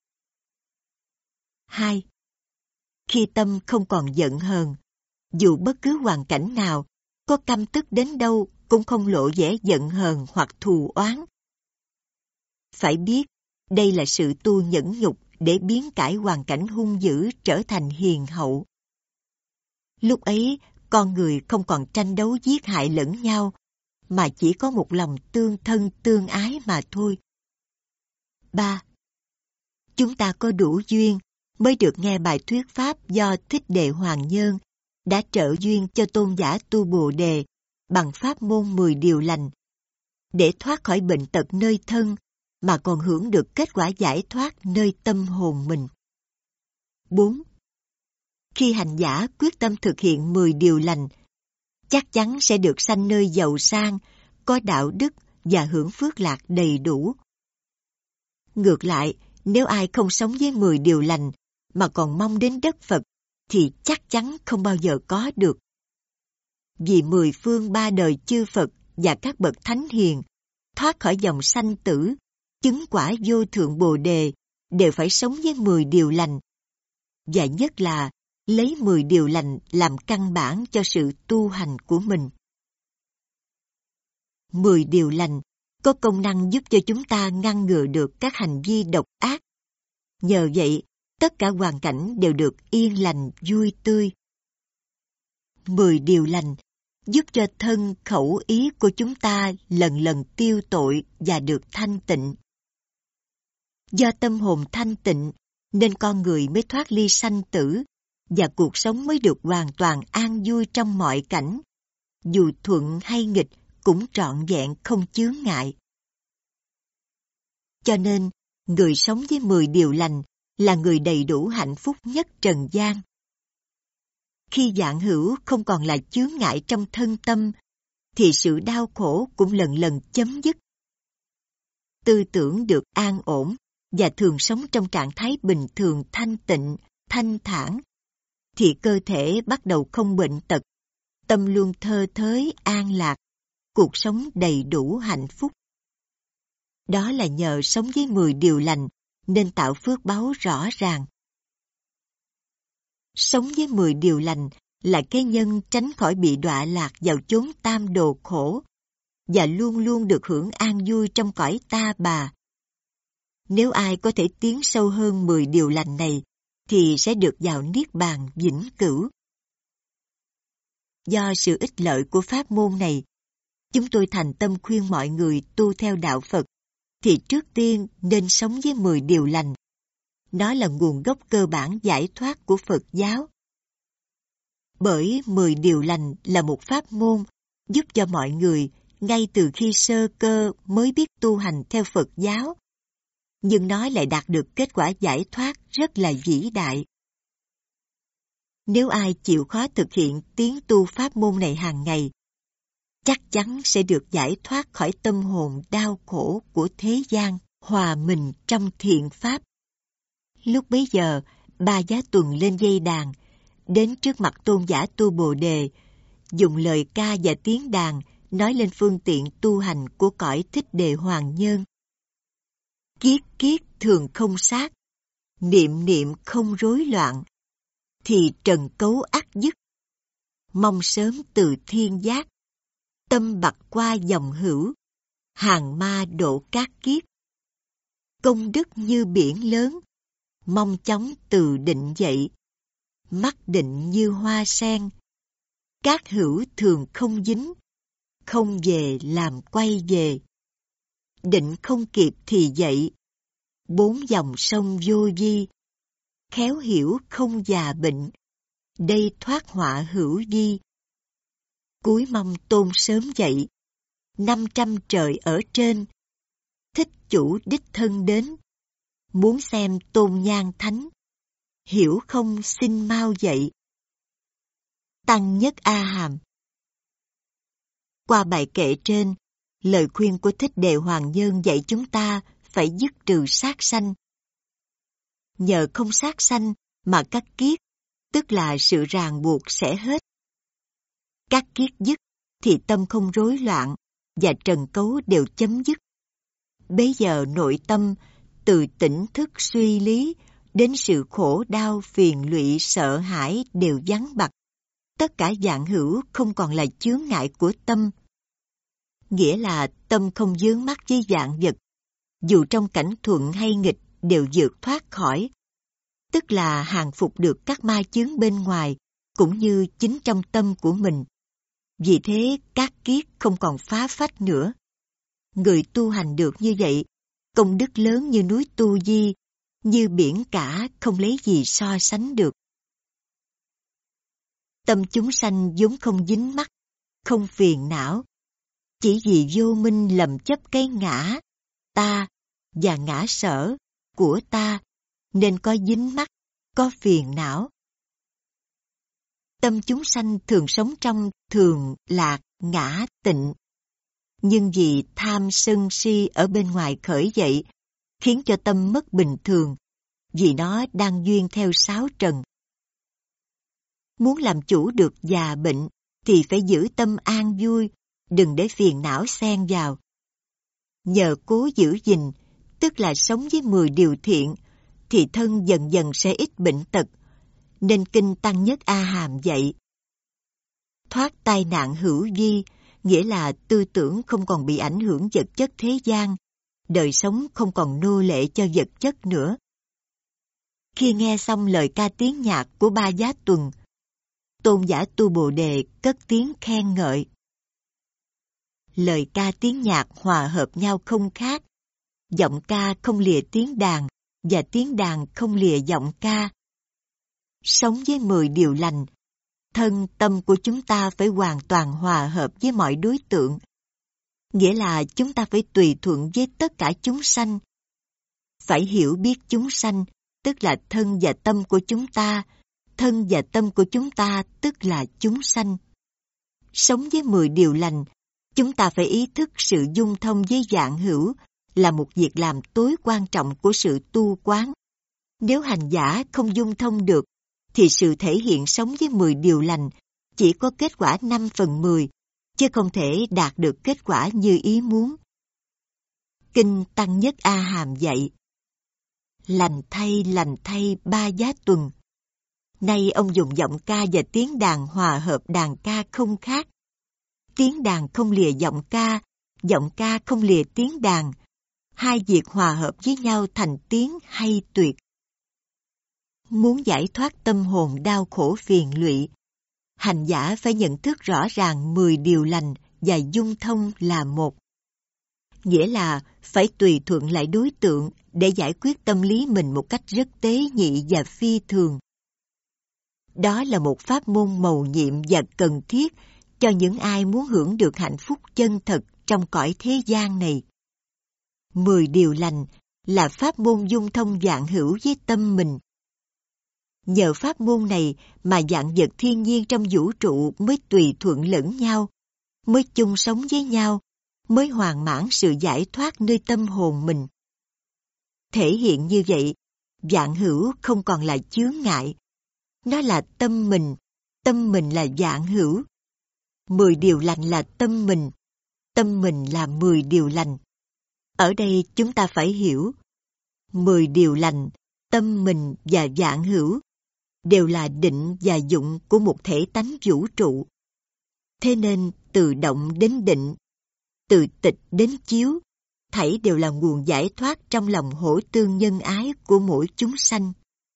2. Khi tâm không còn giận hờn, dù bất cứ hoàn cảnh nào, có căm tức đến đâu cũng không lộ vẻ giận hờn hoặc thù oán. Phải biết, đây là sự tu nhẫn nhục để biến cải hoàn cảnh hung dữ trở thành hiền hậu. Lúc ấy, con người không còn tranh đấu giết hại lẫn nhau, mà chỉ có một lòng tương thân tương ái mà thôi. 3. Chúng ta có đủ duyên mới được nghe bài thuyết pháp do Thích Đệ Hoàng Nhân đã trợ duyên cho tôn giả tu Bồ Đề bằng pháp môn 10 điều lành, để thoát khỏi bệnh tật nơi thân mà còn hưởng được kết quả giải thoát nơi tâm hồn mình. 4. Khi hành giả quyết tâm thực hiện 10 điều lành, chắc chắn sẽ được sanh nơi giàu sang, có đạo đức và hưởng phước lạc đầy đủ. Ngược lại, nếu ai không sống với 10 điều lành mà còn mong đến đất Phật, thì chắc chắn không bao giờ có được. Vì 10 phương 3 đời chư Phật và các bậc thánh hiền thoát khỏi dòng sanh tử, chứng quả vô thượng Bồ đề, đều phải sống với 10 điều lành. Và nhất là lấy 10 điều lành làm căn bản cho sự tu hành của mình. 10 điều lành có công năng giúp cho chúng ta ngăn ngừa được các hành vi độc ác. Nhờ vậy, tất cả hoàn cảnh đều được yên lành, vui tươi. 10 điều lành giúp cho thân, khẩu, ý của chúng ta lần lần tiêu tội và được thanh tịnh. Do tâm hồn thanh tịnh, nên con người mới thoát ly sanh tử, và cuộc sống mới được hoàn toàn an vui trong mọi cảnh. Dù thuận hay nghịch cũng trọn vẹn không chướng ngại. Cho nên, người sống với 10 điều lành là người đầy đủ hạnh phúc nhất trần gian. Khi vạn hữu không còn là chướng ngại trong thân tâm, thì sự đau khổ cũng lần lần chấm dứt. Tư tưởng được an ổn và thường sống trong trạng thái bình thường thanh tịnh, thanh thản, thì cơ thể bắt đầu không bệnh tật, tâm luôn thơ thới an lạc, cuộc sống đầy đủ hạnh phúc. Đó là nhờ sống với 10 điều lành nên tạo phước báu rõ ràng. Sống với 10 điều lành là cái nhân tránh khỏi bị đọa lạc vào chốn tam đồ khổ và luôn luôn được hưởng an vui trong cõi ta bà. Nếu ai có thể tiến sâu hơn 10 điều lành này thì sẽ được vào niết bàn vĩnh cửu. Do sự ích lợi của pháp môn này, chúng tôi thành tâm khuyên mọi người tu theo đạo Phật thì trước tiên nên sống với 10 điều lành. Nó là nguồn gốc cơ bản giải thoát của Phật giáo. Bởi 10 điều lành là một pháp môn giúp cho mọi người ngay từ khi sơ cơ mới biết tu hành theo Phật giáo, nhưng nó lại đạt được kết quả giải thoát rất là vĩ đại. Nếu ai chịu khó thực hiện tiến tu pháp môn này hàng ngày, chắc chắn sẽ được giải thoát khỏi tâm hồn đau khổ của thế gian, hòa mình trong thiện pháp. Lúc bấy giờ, Ba Giá Tuần lên dây đàn, đến trước mặt tôn giả Tu Bồ Đề, dùng lời ca và tiếng đàn nói lên phương tiện tu hành của cõi Thích Đề Hoàng Nhân. Kiết kiết thường không sát, niệm niệm không rối loạn, thì trần cấu ắt dứt. Mong sớm từ thiên giác, tâm bặt qua dòng hữu, hàng ma độ các kiếp. Công đức như biển lớn, mong chóng từ định dậy, mắt định như hoa sen. Các hữu thường không dính, không về làm quay về. Định không kịp thì dậy, 4 dòng sông vô vi. Khéo hiểu không già bệnh, đây thoát họa hữu vi. Cúi mong tôn sớm dậy, 500 trời ở trên. Thích chủ đích thân đến, muốn xem tôn nhan thánh. Hiểu không xin mau dậy. Tăng Nhất A Hàm. Qua bài kệ trên, lời khuyên của Thích Đề Hoàng Nhân dạy chúng ta phải dứt trừ sát sanh. Nhờ không sát sanh mà các kiết, tức là sự ràng buộc sẽ hết. Các kiết dứt thì tâm không rối loạn và trần cấu đều chấm dứt. Bấy giờ nội tâm từ tỉnh thức suy lý đến sự khổ đau phiền lụy sợ hãi đều vắng bặt. Tất cả vạn hữu không còn là chướng ngại của tâm. Nghĩa là tâm không vướng mắc với vạn vật, dù trong cảnh thuận hay nghịch đều vượt thoát khỏi. Tức là hàng phục được các ma chướng bên ngoài, cũng như chính trong tâm của mình. Vì thế các kiết không còn phá phách nữa. Người tu hành được như vậy, công đức lớn như núi Tu Di, như biển cả không lấy gì so sánh được. Tâm chúng sanh vốn không dính mắc, không phiền não. Chỉ vì vô minh lầm chấp cái ngã, ta và ngã sở của ta nên có dính mắc, có phiền não. Tâm chúng sanh thường sống trong thường, lạc, ngã, tịnh. Nhưng vì tham sân si ở bên ngoài khởi dậy, khiến cho tâm mất bình thường, vì nó đang duyên theo sáu trần. Muốn làm chủ được già bệnh thì phải giữ tâm an vui, đừng để phiền não xen vào. Nhờ cố giữ gìn, tức là sống với 10 điều thiện, thì thân dần dần sẽ ít bệnh tật, nên Kinh Tăng Nhất A Hàm dạy. Thoát tai nạn hữu vi, nghĩa là tư tưởng không còn bị ảnh hưởng vật chất thế gian, đời sống không còn nô lệ cho vật chất nữa. Khi nghe xong lời ca tiếng nhạc của Ba Giá Tuần, tôn giả Tu Bồ Đề cất tiếng khen ngợi. Lời ca tiếng nhạc hòa hợp nhau không khác, giọng ca không lìa tiếng đàn và tiếng đàn không lìa giọng ca. Sống với 10 điều lành, thân tâm của chúng ta phải hoàn toàn hòa hợp với mọi đối tượng, nghĩa là chúng ta phải tùy thuận với tất cả chúng sanh. Phải hiểu biết chúng sanh, tức là thân và tâm của chúng ta, thân và tâm của chúng ta tức là chúng sanh. Sống với 10 điều lành, chúng ta phải ý thức sự dung thông với vạn hữu là một việc làm tối quan trọng của sự tu quán. Nếu hành giả không dung thông được, thì sự thể hiện sống với 10 điều lành chỉ có kết quả 5/10, chứ không thể đạt được kết quả như ý muốn. Kinh Tăng Nhất A Hàm dạy. Lành thay Ba Giá Tuần. Nay ông dùng giọng ca và tiếng đàn hòa hợp đàn ca không khác. Tiếng đàn không lìa giọng ca không lìa tiếng đàn. Hai việc hòa hợp với nhau thành tiếng hay tuyệt. Muốn giải thoát tâm hồn đau khổ phiền lụy, hành giả phải nhận thức rõ ràng 10 điều lành và dung thông là một. Nghĩa là phải tùy thuận lại đối tượng để giải quyết tâm lý mình một cách rất tế nhị và phi thường. Đó là một pháp môn mầu nhiệm và cần thiết cho những ai muốn hưởng được hạnh phúc chân thật trong cõi thế gian này. 10 điều lành là pháp môn dung thông vạn hữu với tâm mình. Nhờ pháp môn này mà vạn vật thiên nhiên trong vũ trụ mới tùy thuận lẫn nhau, mới chung sống với nhau, mới hoàn mãn sự giải thoát nơi tâm hồn mình. Thể hiện như vậy, vạn hữu không còn là chướng ngại. Nó là tâm mình là vạn hữu. 10 điều lành là tâm mình là 10 điều lành. Ở đây chúng ta phải hiểu, 10 điều lành, tâm mình và vạn hữu đều là định và dụng của một thể tánh vũ trụ. Thế nên từ động đến định, từ tịch đến chiếu, thảy đều là nguồn giải thoát trong lòng hỗ tương nhân ái của mỗi chúng sanh.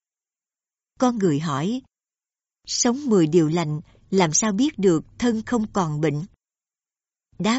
Con người hỏi, sống 10 điều lành làm sao biết được thân không còn bệnh? Đáp: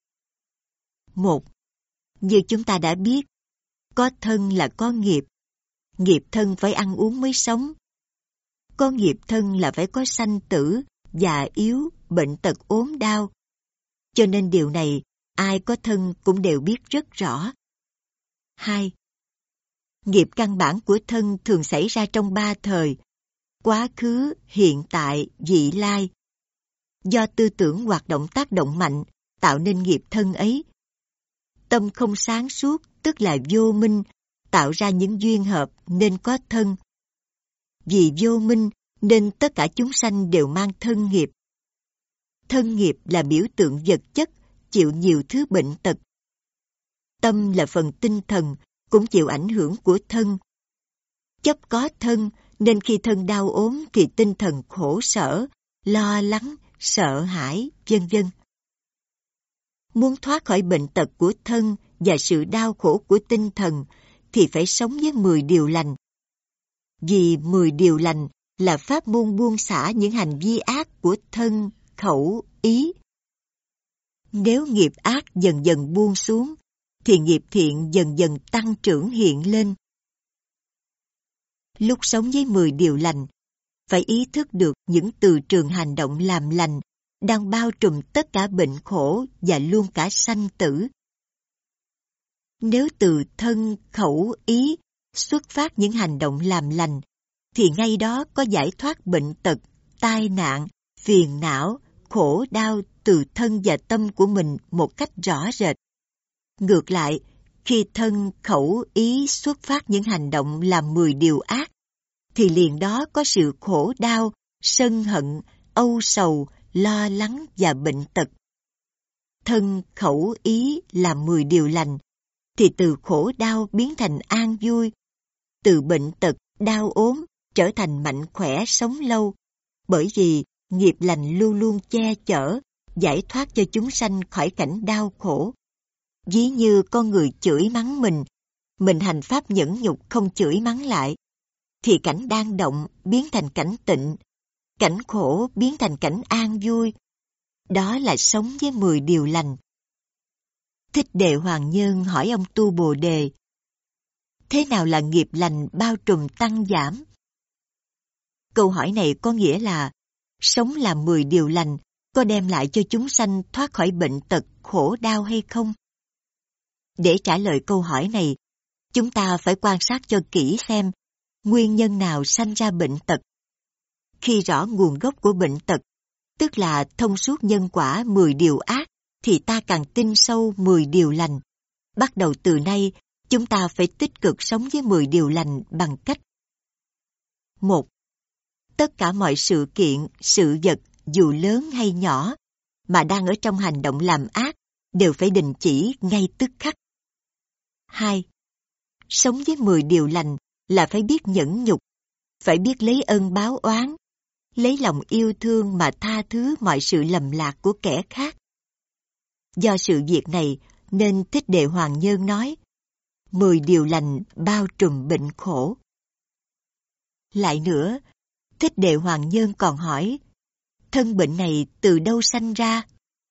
1. Như chúng ta đã biết, có thân là có nghiệp. Nghiệp thân phải ăn uống mới sống. Có nghiệp thân là phải có sanh tử, già yếu, bệnh tật ốm đau. Cho nên điều này, ai có thân cũng đều biết rất rõ. 2. Nghiệp căn bản của thân thường xảy ra trong 3 thời: quá khứ, hiện tại, vị lai. Do tư tưởng hoạt động tác động mạnh, tạo nên nghiệp thân ấy. Tâm không sáng suốt, tức là vô minh, tạo ra những duyên hợp nên có thân. Vì vô minh nên tất cả chúng sanh đều mang thân nghiệp. Thân nghiệp là biểu tượng vật chất, chịu nhiều thứ bệnh tật. Tâm là phần tinh thần, cũng chịu ảnh hưởng của thân. Chấp có thân nên khi thân đau ốm thì tinh thần khổ sở, lo lắng, sợ hãi, vân vân. Muốn thoát khỏi bệnh tật của thân và sự đau khổ của tinh thần thì phải sống với 10 điều lành. Vì 10 điều lành là pháp môn buông xả những hành vi ác của thân, khẩu, ý. Nếu nghiệp ác dần dần buông xuống, thì nghiệp thiện dần dần tăng trưởng hiện lên. Lúc sống với 10 điều lành, phải ý thức được những từ trường hành động làm lành đang bao trùm tất cả bệnh khổ và luôn cả sanh tử. Nếu từ thân, khẩu, ý xuất phát những hành động làm lành, thì ngay đó có giải thoát bệnh tật, tai nạn, phiền não, khổ đau từ thân và tâm của mình một cách rõ rệt. Ngược lại, khi thân, khẩu, ý xuất phát những hành động làm 10 điều ác, thì liền đó có sự khổ đau, sân hận, âu sầu, lo lắng và bệnh tật. Thân, khẩu, ý là 10 điều lành, thì từ khổ đau biến thành an vui, từ bệnh tật, đau ốm trở thành mạnh khỏe sống lâu, bởi vì nghiệp lành luôn luôn che chở, giải thoát cho chúng sanh khỏi cảnh đau khổ. Ví như con người chửi mắng mình hành pháp nhẫn nhục không chửi mắng lại, thì cảnh đang động biến thành cảnh tịnh, cảnh khổ biến thành cảnh an vui. Đó là sống với 10 điều lành. Thích Đề Hoàng Nhân hỏi ông Tu Bồ Đề: thế nào là nghiệp lành bao trùm tăng giảm? Câu hỏi này có nghĩa là sống làm 10 điều lành có đem lại cho chúng sanh thoát khỏi bệnh tật, khổ đau hay không? Để trả lời câu hỏi này, chúng ta phải quan sát cho kỹ xem nguyên nhân nào sanh ra bệnh tật. Khi rõ nguồn gốc của bệnh tật, tức là thông suốt nhân quả 10 điều ác, thì ta càng tin sâu 10 điều lành. Bắt đầu từ nay, chúng ta phải tích cực sống với 10 điều lành bằng cách: 1. Tất cả mọi sự kiện, sự vật, dù lớn hay nhỏ, mà đang ở trong hành động làm ác, đều phải đình chỉ ngay tức khắc. 2. Sống với 10 điều lành là phải biết nhẫn nhục, phải biết lấy ơn báo oán, lấy lòng yêu thương mà tha thứ mọi sự lầm lạc của kẻ khác. Do sự việc này nên Thích Đề Hoàng Nhân nói 10 điều lành bao trùm bệnh khổ. Lại nữa, Thích Đề Hoàng Nhân còn hỏi: thân bệnh này từ đâu sanh ra?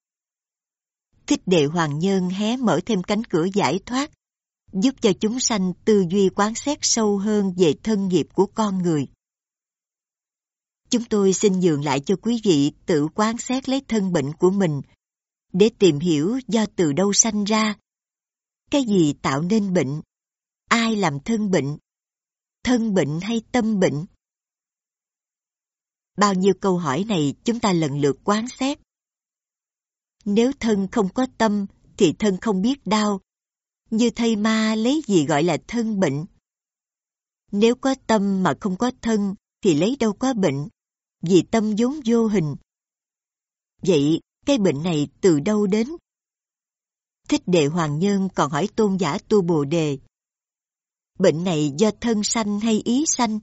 Thích Đề Hoàng Nhân hé mở thêm cánh cửa giải thoát, giúp cho chúng sanh tư duy quán xét sâu hơn về thân nghiệp của con người. Chúng tôi xin nhường lại cho quý vị tự quán xét lấy thân bệnh của mình, để tìm hiểu do từ đâu sanh ra, cái gì tạo nên bệnh, ai làm thân bệnh hay tâm bệnh. Bao nhiêu câu hỏi này chúng ta lần lượt quán xét. Nếu thân không có tâm thì thân không biết đau, như thây ma lấy gì gọi là thân bệnh. Nếu có tâm mà không có thân thì lấy đâu có bệnh, vì tâm vốn vô hình. Vậy cái bệnh này từ đâu đến? Thích Đề Hoàng Nhân còn hỏi tôn giả Tu Bồ Đề: bệnh này do thân sanh hay ý sanh?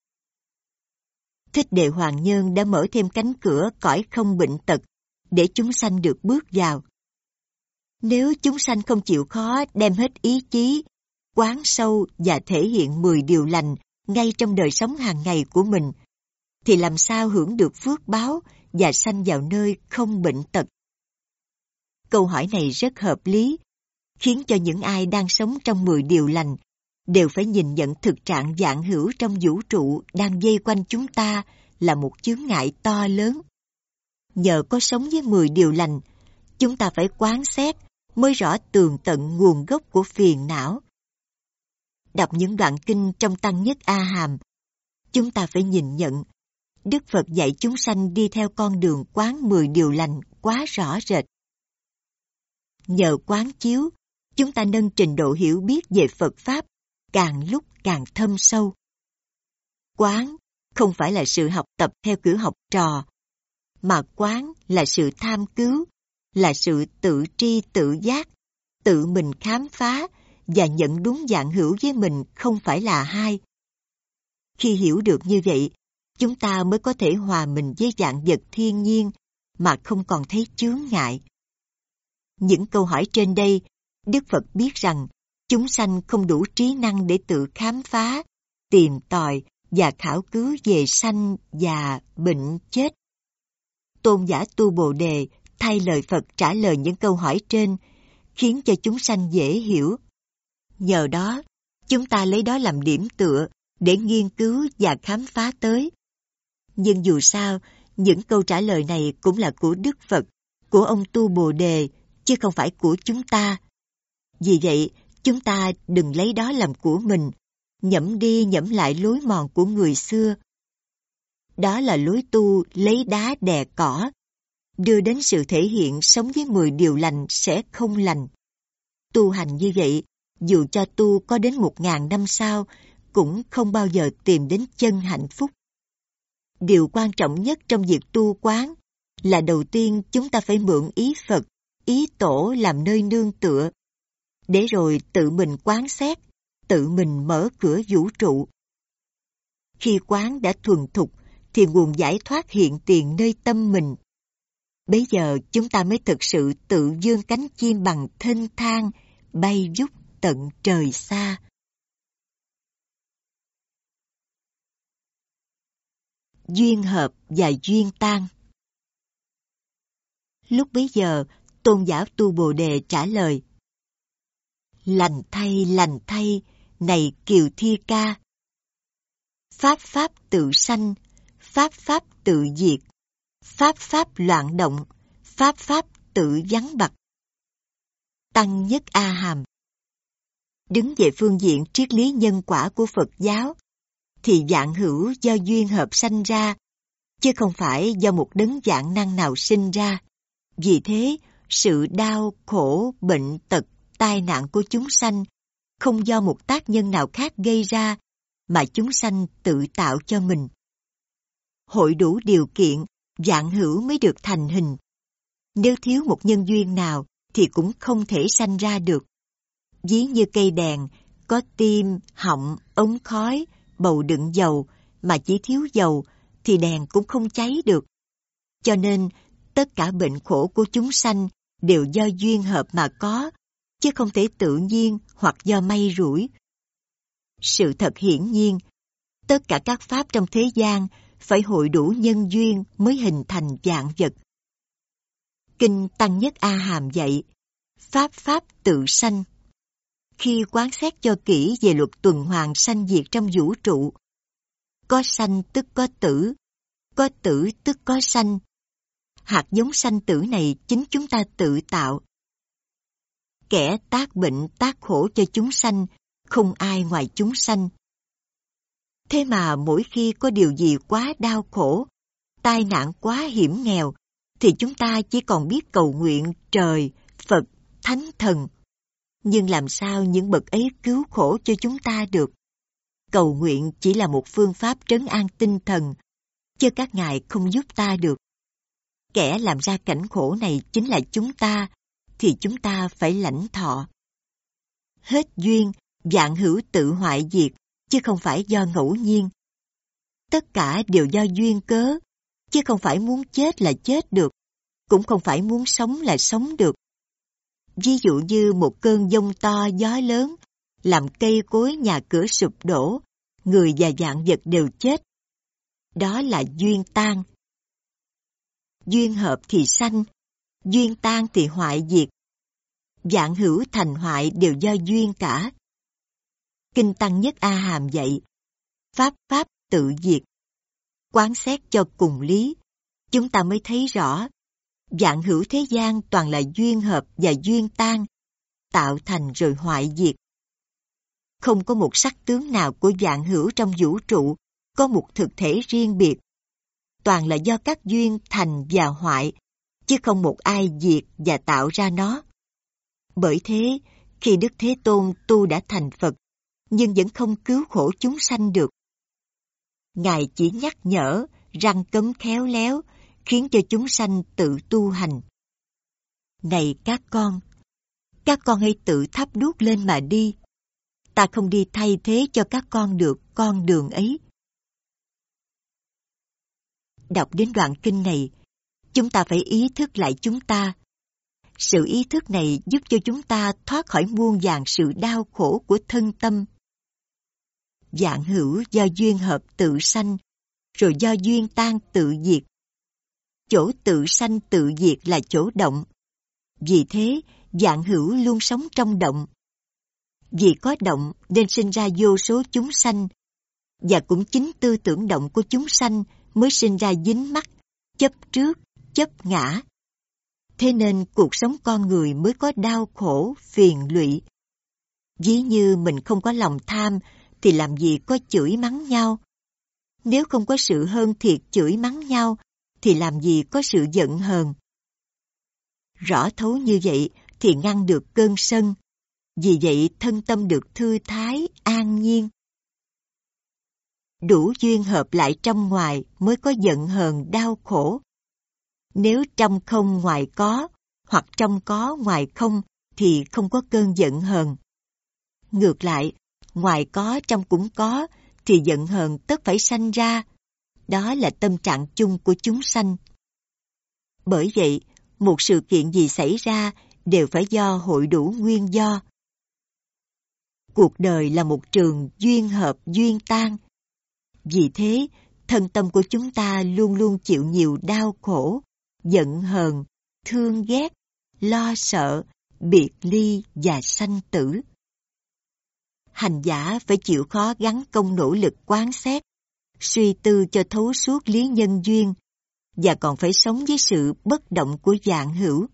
Thích Đề Hoàng Nhân đã mở thêm cánh cửa cõi không bệnh tật để chúng sanh được bước vào. Nếu chúng sanh không chịu khó đem hết ý chí, quán sâu và thể hiện 10 điều lành ngay trong đời sống hàng ngày của mình, thì làm sao hưởng được phước báo và sanh vào nơi không bệnh tật? Câu hỏi này rất hợp lý, khiến cho những ai đang sống trong 10 điều lành đều phải nhìn nhận thực trạng vạn hữu trong vũ trụ đang vây quanh chúng ta là một chướng ngại to lớn. Nhờ có sống với 10 điều lành, chúng ta phải quán xét mới rõ tường tận nguồn gốc của phiền não. Đọc những đoạn kinh trong Tăng Nhất A Hàm, chúng ta phải nhìn nhận Đức Phật dạy chúng sanh đi theo con đường quán 10 điều lành quá rõ rệt. Nhờ quán chiếu, chúng ta nâng trình độ hiểu biết về Phật Pháp càng lúc càng thâm sâu. Quán không phải là sự học tập theo kiểu học trò, mà quán là sự tham cứu, là sự tự tri tự giác, tự mình khám phá và nhận đúng dạng hữu với mình không phải là hai. Khi hiểu được như vậy, chúng ta mới có thể hòa mình với vạn vật thiên nhiên mà không còn thấy chướng ngại. Những câu hỏi trên đây, Đức Phật biết rằng chúng sanh không đủ trí năng để tự khám phá, tìm tòi và khảo cứu về sanh, già, bệnh, chết. Tôn giả Tu Bồ Đề thay lời Phật trả lời những câu hỏi trên, khiến cho chúng sanh dễ hiểu. Nhờ đó, chúng ta lấy đó làm điểm tựa để nghiên cứu và khám phá tới. Nhưng dù sao, những câu trả lời này cũng là của Đức Phật, của ông Tu Bồ Đề, chứ không phải của chúng ta. Vì vậy, chúng ta đừng lấy đó làm của mình, nhẩm đi nhẩm lại lối mòn của người xưa. Đó là lối tu lấy đá đè cỏ, đưa đến sự thể hiện sống với 10 điều lành sẽ không lành. Tu hành như vậy, dù cho tu có đến 1000 năm sau, cũng không bao giờ tìm đến chân hạnh phúc. Điều quan trọng nhất trong việc tu quán là đầu tiên chúng ta phải mượn ý Phật, ý Tổ làm nơi nương tựa, để rồi tự mình quán xét, tự mình mở cửa vũ trụ. Khi quán đã thuần thục, thì nguồn giải thoát hiện tiền nơi tâm mình. Bấy giờ chúng ta mới thực sự tự vươn cánh chim bằng thênh thang, bay vút tận trời xa. Duyên hợp và duyên tan. Lúc bấy giờ, tôn giả Tu Bồ Đề trả lời: lành thay, này Kiều Thi Ca. Pháp pháp tự sanh, pháp pháp tự diệt, pháp pháp loạn động, pháp pháp tự vắng bặt. Tăng Nhất A Hàm. Đứng về phương diện triết lý nhân quả của Phật giáo, thì vạn hữu do duyên hợp sanh ra, chứ không phải do một đấng vạn năng nào sinh ra. Vì thế, sự đau, khổ, bệnh tật, tai nạn của chúng sanh không do một tác nhân nào khác gây ra, mà chúng sanh tự tạo cho mình. Hội đủ điều kiện, vạn hữu mới được thành hình. Nếu thiếu một nhân duyên nào thì cũng không thể sanh ra được. Ví như cây đèn, có tim, họng, ống khói, bầu đựng dầu, mà chỉ thiếu dầu thì đèn cũng không cháy được. Cho nên, tất cả bệnh khổ của chúng sanh đều do duyên hợp mà có, chứ không thể tự nhiên hoặc do may rủi. Sự thật hiển nhiên, tất cả các pháp trong thế gian phải hội đủ nhân duyên mới hình thành vạn vật. Kinh Tăng Nhất A Hàm dạy, pháp pháp tự sanh. Khi quán xét cho kỹ về luật tuần hoàn sanh diệt trong vũ trụ, có sanh tức có tử tức có sanh. Hạt giống sanh tử này chính chúng ta tự tạo. Kẻ tác bệnh tác khổ cho chúng sanh, không ai ngoài chúng sanh. Thế mà mỗi khi có điều gì quá đau khổ, tai nạn quá hiểm nghèo, thì chúng ta chỉ còn biết cầu nguyện trời, Phật, Thánh Thần. Nhưng làm sao những bậc ấy cứu khổ cho chúng ta được? Cầu nguyện chỉ là một phương pháp trấn an tinh thần, chứ các ngài không giúp ta được. Kẻ làm ra cảnh khổ này chính là chúng ta, thì chúng ta phải lãnh thọ. Hết duyên, vạn hữu tự hoại diệt, chứ không phải do ngẫu nhiên. Tất cả đều do duyên cớ, chứ không phải muốn chết là chết được, cũng không phải muốn sống là sống được. Ví dụ như một cơn giông to gió lớn, làm cây cối nhà cửa sụp đổ, người và vạn vật đều chết. Đó là duyên tan. Duyên hợp thì sanh, duyên tan thì hoại diệt. Vạn hữu thành hoại đều do duyên cả. Kinh Tăng Nhất A Hàm dạy, pháp pháp tự diệt. Quán xét cho cùng lý, chúng ta mới thấy rõ, vạn hữu thế gian toàn là duyên hợp và duyên tan, tạo thành rồi hoại diệt. Không có một sắc tướng nào của vạn hữu trong vũ trụ có một thực thể riêng biệt. Toàn là do các duyên thành và hoại, chứ không một ai diệt và tạo ra nó. Bởi thế, khi Đức Thế Tôn tu đã thành Phật, nhưng vẫn không cứu khổ chúng sanh được. Ngài chỉ nhắc nhở, răn cấm khéo léo, khiến cho chúng sanh tự tu hành. Này các con hãy tự thắp đuốc lên mà đi. Ta không đi thay thế cho các con được con đường ấy. Đọc đến đoạn kinh này, chúng ta phải ý thức lại chúng ta. Sự ý thức này giúp cho chúng ta thoát khỏi muôn vàn sự đau khổ của thân tâm. Vạn hữu do duyên hợp tự sanh, rồi do duyên tan tự diệt. Chỗ tự sanh tự diệt là chỗ động. Vì thế, vạn hữu luôn sống trong động. Vì có động nên sinh ra vô số chúng sanh, và cũng chính tư tưởng động của chúng sanh mới sinh ra dính mắc, chấp trước, chấp ngã. Thế nên cuộc sống con người mới có đau khổ, phiền lụy. Ví như mình không có lòng tham, thì làm gì có chửi mắng nhau. Nếu không có sự hơn thiệt chửi mắng nhau, thì làm gì có sự giận hờn. Rõ thấu như vậy thì ngăn được cơn sân. Vì vậy thân tâm được thư thái, an nhiên. Đủ duyên hợp lại trong ngoài mới có giận hờn đau khổ. Nếu trong không ngoài có, hoặc trong có ngoài không, thì không có cơn giận hờn. Ngược lại, ngoài có trong cũng có, thì giận hờn tất phải sanh ra. Đó là tâm trạng chung của chúng sanh. Bởi vậy, một sự kiện gì xảy ra đều phải do hội đủ nguyên do. Cuộc đời là một trường duyên hợp duyên tan. Vì thế, thân tâm của chúng ta luôn luôn chịu nhiều đau khổ, giận hờn, thương ghét, lo sợ, biệt ly và sanh tử. Hành giả phải chịu khó gắng công nỗ lực quán xét, suy tư cho thấu suốt lý nhân duyên, và còn phải sống với sự bất động của vạn hữu.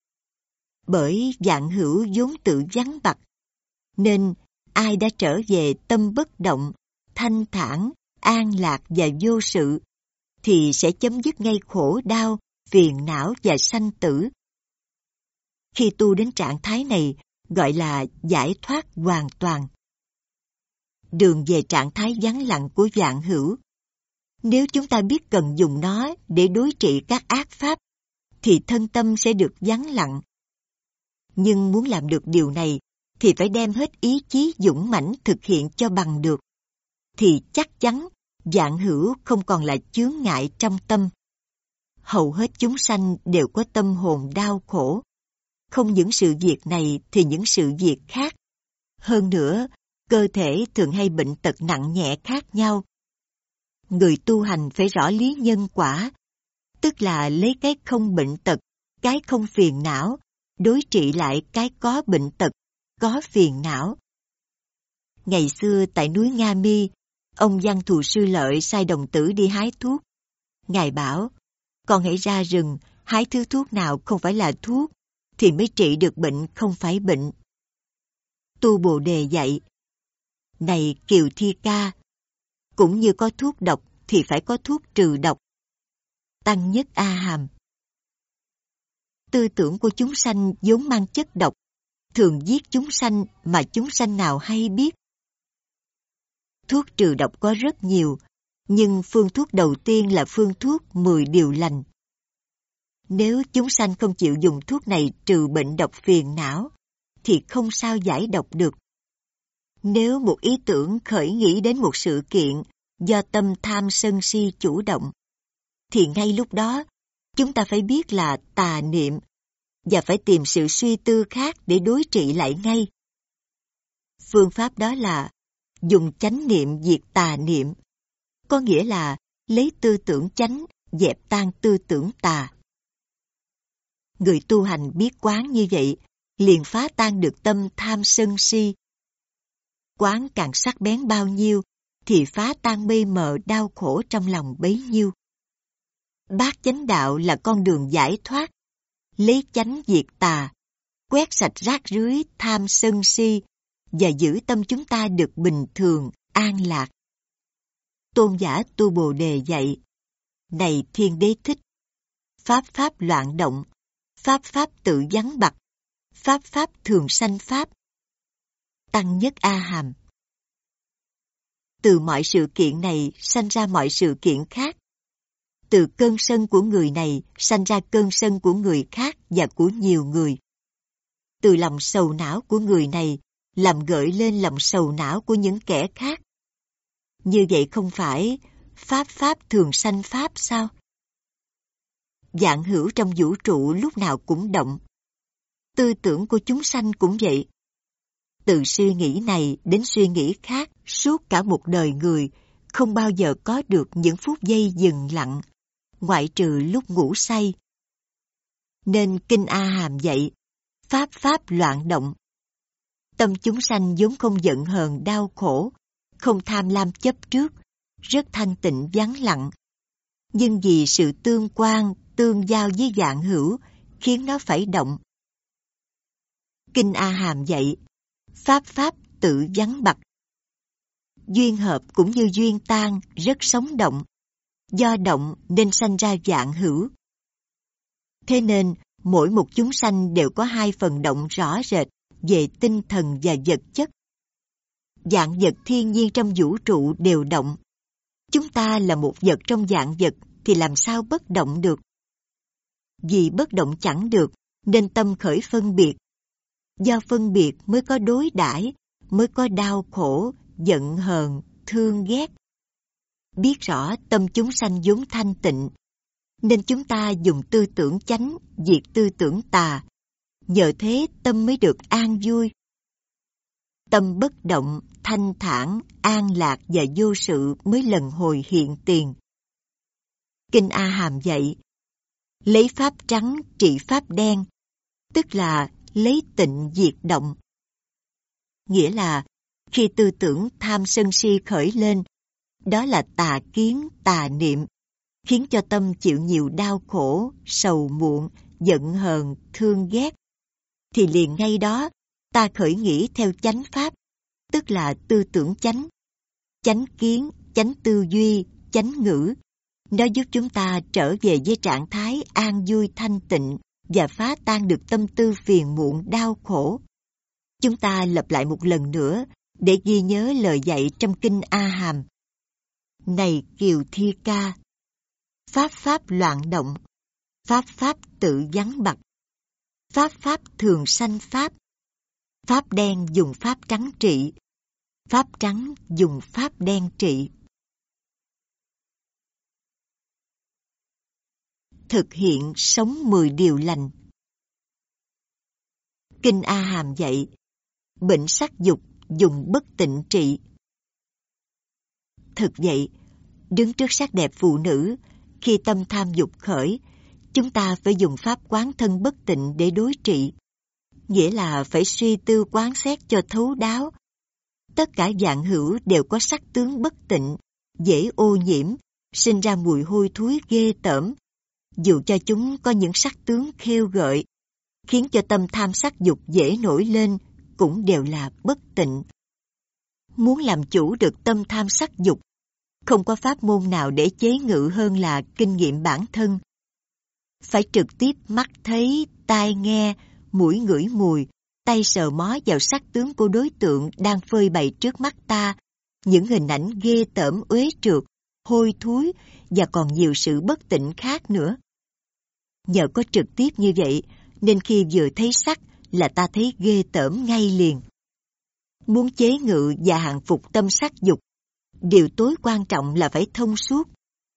Bởi vạn hữu vốn tự vắng bặt, nên ai đã trở về tâm bất động, thanh thản, an lạc và vô sự, thì sẽ chấm dứt ngay khổ đau, phiền não và sanh tử. Khi tu đến trạng thái này, gọi là giải thoát hoàn toàn. Đường về trạng thái vắng lặng của vạn hữu. Nếu chúng ta biết cần dùng nó để đối trị các ác pháp, thì thân tâm sẽ được vắng lặng. Nhưng muốn làm được điều này, thì phải đem hết ý chí dũng mãnh thực hiện cho bằng được. Thì chắc chắn vạn hữu không còn là chướng ngại trong tâm. Hầu hết chúng sanh đều có tâm hồn đau khổ. Không những sự việc này thì những sự việc khác. Hơn nữa, cơ thể thường hay bệnh tật nặng nhẹ khác nhau. Người tu hành phải rõ lý nhân quả, tức là lấy cái không bệnh tật, cái không phiền não, đối trị lại cái có bệnh tật, có phiền não. Ngày xưa tại núi Nga Mi, ông Văn Thù Sư Lợi sai đồng tử đi hái thuốc. Ngài bảo, con hãy ra rừng, hái thứ thuốc nào không phải là thuốc, thì mới trị được bệnh không phải bệnh. Tu Bồ Đề dạy, này Kiều Thi Ca, cũng như có thuốc độc thì phải có thuốc trừ độc. Tăng Nhất A Hàm. Tư tưởng của chúng sanh vốn mang chất độc, thường giết chúng sanh mà chúng sanh nào hay biết. Thuốc trừ độc có rất nhiều, nhưng phương thuốc đầu tiên là phương thuốc 10 điều lành. Nếu chúng sanh không chịu dùng thuốc này trừ bệnh độc phiền não, thì không sao giải độc được. Nếu một ý tưởng khởi nghĩ đến một sự kiện do tâm tham sân si chủ động, thì ngay lúc đó chúng ta phải biết là tà niệm và phải tìm sự suy tư khác để đối trị lại ngay. Phương pháp đó là dùng chánh niệm diệt tà niệm, có nghĩa là lấy tư tưởng chánh dẹp tan tư tưởng tà. Người tu hành biết quán như vậy, liền phá tan được tâm tham sân si. Quán càng sắc bén bao nhiêu, thì phá tan mê mờ đau khổ trong lòng bấy nhiêu. Bát chánh đạo là con đường giải thoát, lấy chánh diệt tà, quét sạch rác rưới tham sân si và giữ tâm chúng ta được bình thường, an lạc. Tôn giả Tu Bồ Đề dạy, này Thiên Đế Thích, pháp pháp loạn động, pháp pháp tự vắng bặt, pháp pháp thường sanh pháp. Tăng Nhất A Hàm. Từ mọi sự kiện này sanh ra mọi sự kiện khác. Từ cơn sân của người này sanh ra cơn sân của người khác và của nhiều người. Từ lòng sầu não của người này làm gợi lên lòng sầu não của những kẻ khác. Như vậy không phải pháp pháp thường sanh pháp sao? Vạn hữu trong vũ trụ lúc nào cũng động. Tư tưởng của chúng sanh cũng vậy. Từ suy nghĩ này đến suy nghĩ khác, suốt cả một đời người, không bao giờ có được những phút giây dừng lặng, ngoại trừ lúc ngủ say. Nên Kinh A Hàm dạy, pháp pháp loạn động. Tâm chúng sanh vốn không giận hờn đau khổ, không tham lam chấp trước, rất thanh tịnh vắng lặng. Nhưng vì sự tương quan, tương giao với vạn hữu, khiến nó phải động. Kinh A Hàm dạy, pháp pháp tự vắng bặt. Duyên hợp cũng như duyên tan, rất sống động. Do động nên sanh ra vạn hữu. Thế nên, mỗi một chúng sanh đều có hai phần động rõ rệt về tinh thần và vật chất. Vạn vật thiên nhiên trong vũ trụ đều động. Chúng ta là một vật trong vạn vật thì làm sao bất động được? Vì bất động chẳng được, nên tâm khởi phân biệt. Do phân biệt mới có đối đãi, mới có đau khổ, giận hờn, thương ghét. Biết rõ tâm chúng sanh vốn thanh tịnh, nên chúng ta dùng tư tưởng chánh diệt tư tưởng tà, nhờ thế tâm mới được an vui. Tâm bất động, thanh thản, an lạc và vô sự mới lần hồi hiện tiền. Kinh A Hàm dạy, lấy pháp trắng trị pháp đen, tức là lấy tịnh diệt động. Nghĩa là khi tư tưởng tham sân si khởi lên, đó là tà kiến, tà niệm, khiến cho tâm chịu nhiều đau khổ, sầu muộn, giận hờn, thương ghét, thì liền ngay đó ta khởi nghĩ theo chánh pháp, tức là tư tưởng chánh, chánh kiến, chánh tư duy, chánh ngữ. Nó giúp chúng ta trở về với trạng thái an vui thanh tịnh và phá tan được tâm tư phiền muộn đau khổ. Chúng ta lặp lại một lần nữa để ghi nhớ lời dạy trong kinh A Hàm. Này Kiều Thi Ca, pháp pháp loạn động, pháp pháp tự vắng bặt, pháp pháp thường sanh pháp, pháp đen dùng pháp trắng trị, pháp trắng dùng pháp đen trị. Thực hiện sống 10 điều lành. Kinh A Hàm dạy, bệnh sắc dục dùng bất tịnh trị. Thực vậy, đứng trước sắc đẹp phụ nữ, khi tâm tham dục khởi, chúng ta phải dùng pháp quán thân bất tịnh để đối trị. Nghĩa là phải suy tư quán xét cho thấu đáo. Tất cả vạn hữu đều có sắc tướng bất tịnh, dễ ô nhiễm, sinh ra mùi hôi thối ghê tởm. Dù cho chúng có những sắc tướng khêu gợi, khiến cho tâm tham sắc dục dễ nổi lên, cũng đều là bất tịnh. Muốn làm chủ được tâm tham sắc dục, không có pháp môn nào để chế ngự hơn là kinh nghiệm bản thân. Phải trực tiếp mắt thấy, tai nghe, mũi ngửi mùi, tay sờ mó vào sắc tướng của đối tượng đang phơi bày trước mắt ta, những hình ảnh ghê tởm uế trượt, hôi thối và còn nhiều sự bất tịnh khác nữa. Nhờ có trực tiếp như vậy, nên khi vừa thấy sắc là ta thấy ghê tởm ngay liền. Muốn chế ngự và hàng phục tâm sắc dục, điều tối quan trọng là phải thông suốt.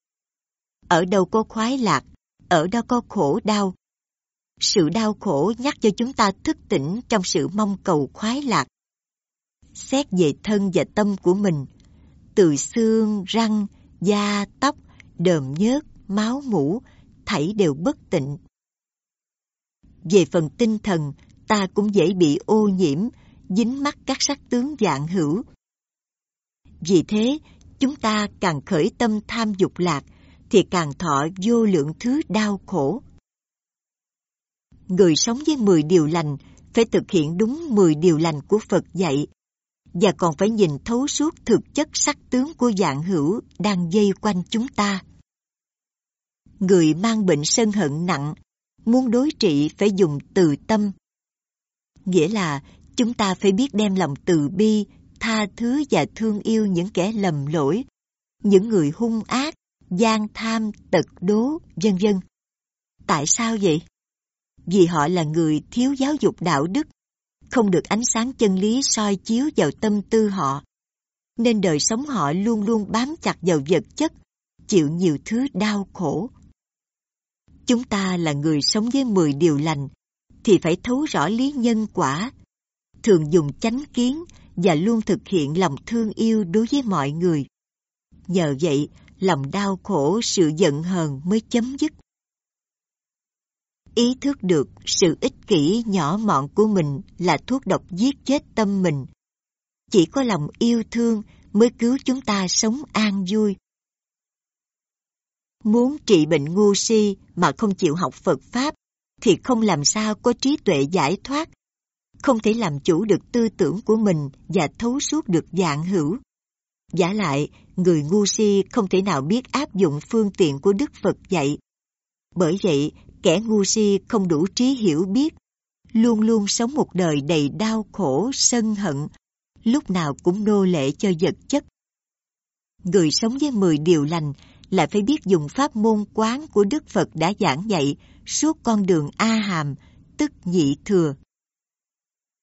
Ở đâu có khoái lạc, ở đó có khổ đau. Sự đau khổ nhắc cho chúng ta thức tỉnh trong sự mong cầu khoái lạc. Xét về thân và tâm của mình, từ xương, răng, da, tóc, đờm nhớt, máu mủ, thảy đều bất tịnh. Về phần tinh thần, ta cũng dễ bị ô nhiễm, dính mắc các sắc tướng vạn hữu. Vì thế, chúng ta càng khởi tâm tham dục lạc, thì càng thọ vô lượng thứ đau khổ. Người sống với 10 điều lành phải thực hiện đúng 10 điều lành của Phật dạy, và còn phải nhìn thấu suốt thực chất sắc tướng của vạn hữu đang vây quanh chúng ta. Người mang bệnh sân hận nặng, muốn đối trị phải dùng từ tâm. Nghĩa là chúng ta phải biết đem lòng từ bi, tha thứ và thương yêu những kẻ lầm lỗi, những người hung ác, gian tham, tật đố, vân vân. Tại sao vậy? Vì họ là người thiếu giáo dục đạo đức, không được ánh sáng chân lý soi chiếu vào tâm tư họ, nên đời sống họ luôn luôn bám chặt vào vật chất, chịu nhiều thứ đau khổ. Chúng ta là người sống với 10 điều lành, thì phải thấu rõ lý nhân quả, thường dùng chánh kiến và luôn thực hiện lòng thương yêu đối với mọi người. Nhờ vậy, lòng đau khổ, sự giận hờn mới chấm dứt. Ý thức được sự ích kỷ nhỏ mọn của mình là thuốc độc giết chết tâm mình. Chỉ có lòng yêu thương mới cứu chúng ta sống an vui. Muốn trị bệnh ngu si mà không chịu học Phật Pháp thì không làm sao có trí tuệ giải thoát, không thể làm chủ được tư tưởng của mình và thấu suốt được vạn hữu. Vả lại, người ngu si không thể nào biết áp dụng phương tiện của Đức Phật dạy. Bởi vậy, kẻ ngu si không đủ trí hiểu biết, luôn luôn sống một đời đầy đau khổ, sân hận, lúc nào cũng nô lệ cho vật chất. Người sống với 10 điều lành lại phải biết dùng pháp môn quán của Đức Phật đã giảng dạy suốt con đường A Hàm, tức nhị thừa.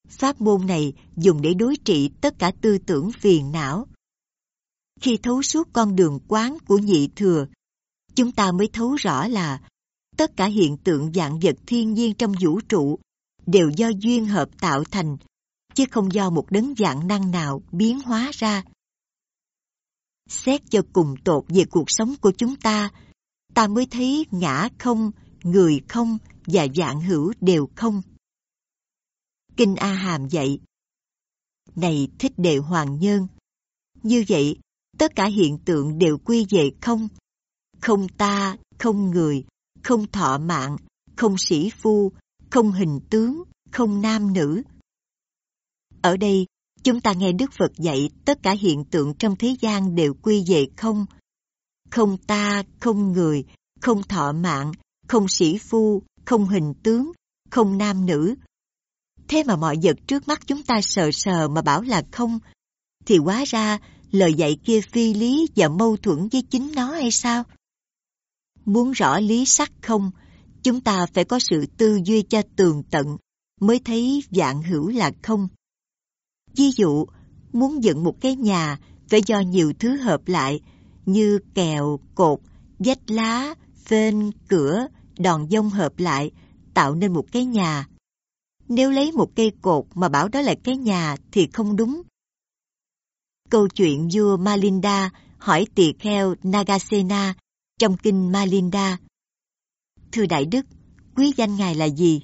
Pháp môn này dùng để đối trị tất cả tư tưởng phiền não. Khi thấu suốt con đường quán của nhị thừa, chúng ta mới thấu rõ là tất cả hiện tượng vạn vật thiên nhiên trong vũ trụ đều do duyên hợp tạo thành, chứ không do một đấng vạn năng nào biến hóa ra. Xét cho cùng tột về cuộc sống của chúng ta, ta mới thấy ngã không, người không và vạn hữu đều không. Kinh A Hàm dạy: Này Thích Đệ Hoàng Nhân, như vậy tất cả hiện tượng đều quy về không. Không ta, không người, không thọ mạng, không sĩ phu, không hình tướng, không nam nữ. Ở đây, chúng ta nghe Đức Phật dạy tất cả hiện tượng trong thế gian đều quy về không. Không ta, không người, không thọ mạng, không sĩ phu, không hình tướng, không nam nữ. Thế mà mọi vật trước mắt chúng ta sờ sờ mà bảo là không, thì hóa ra lời dạy kia phi lý và mâu thuẫn với chính nó hay sao? Muốn rõ lý sắc không, chúng ta phải có sự tư duy cho tường tận, mới thấy vạn hữu là không. Ví dụ, muốn dựng một cái nhà phải do nhiều thứ hợp lại, như kèo, cột, vách lá, phên, cửa, đòn dông hợp lại, tạo nên một cái nhà. Nếu lấy một cây cột mà bảo đó là cái nhà thì không đúng. Câu chuyện vua Malinda hỏi tỳ kheo Nagasena trong kinh Malinda: Thưa Đại Đức, quý danh ngài là gì?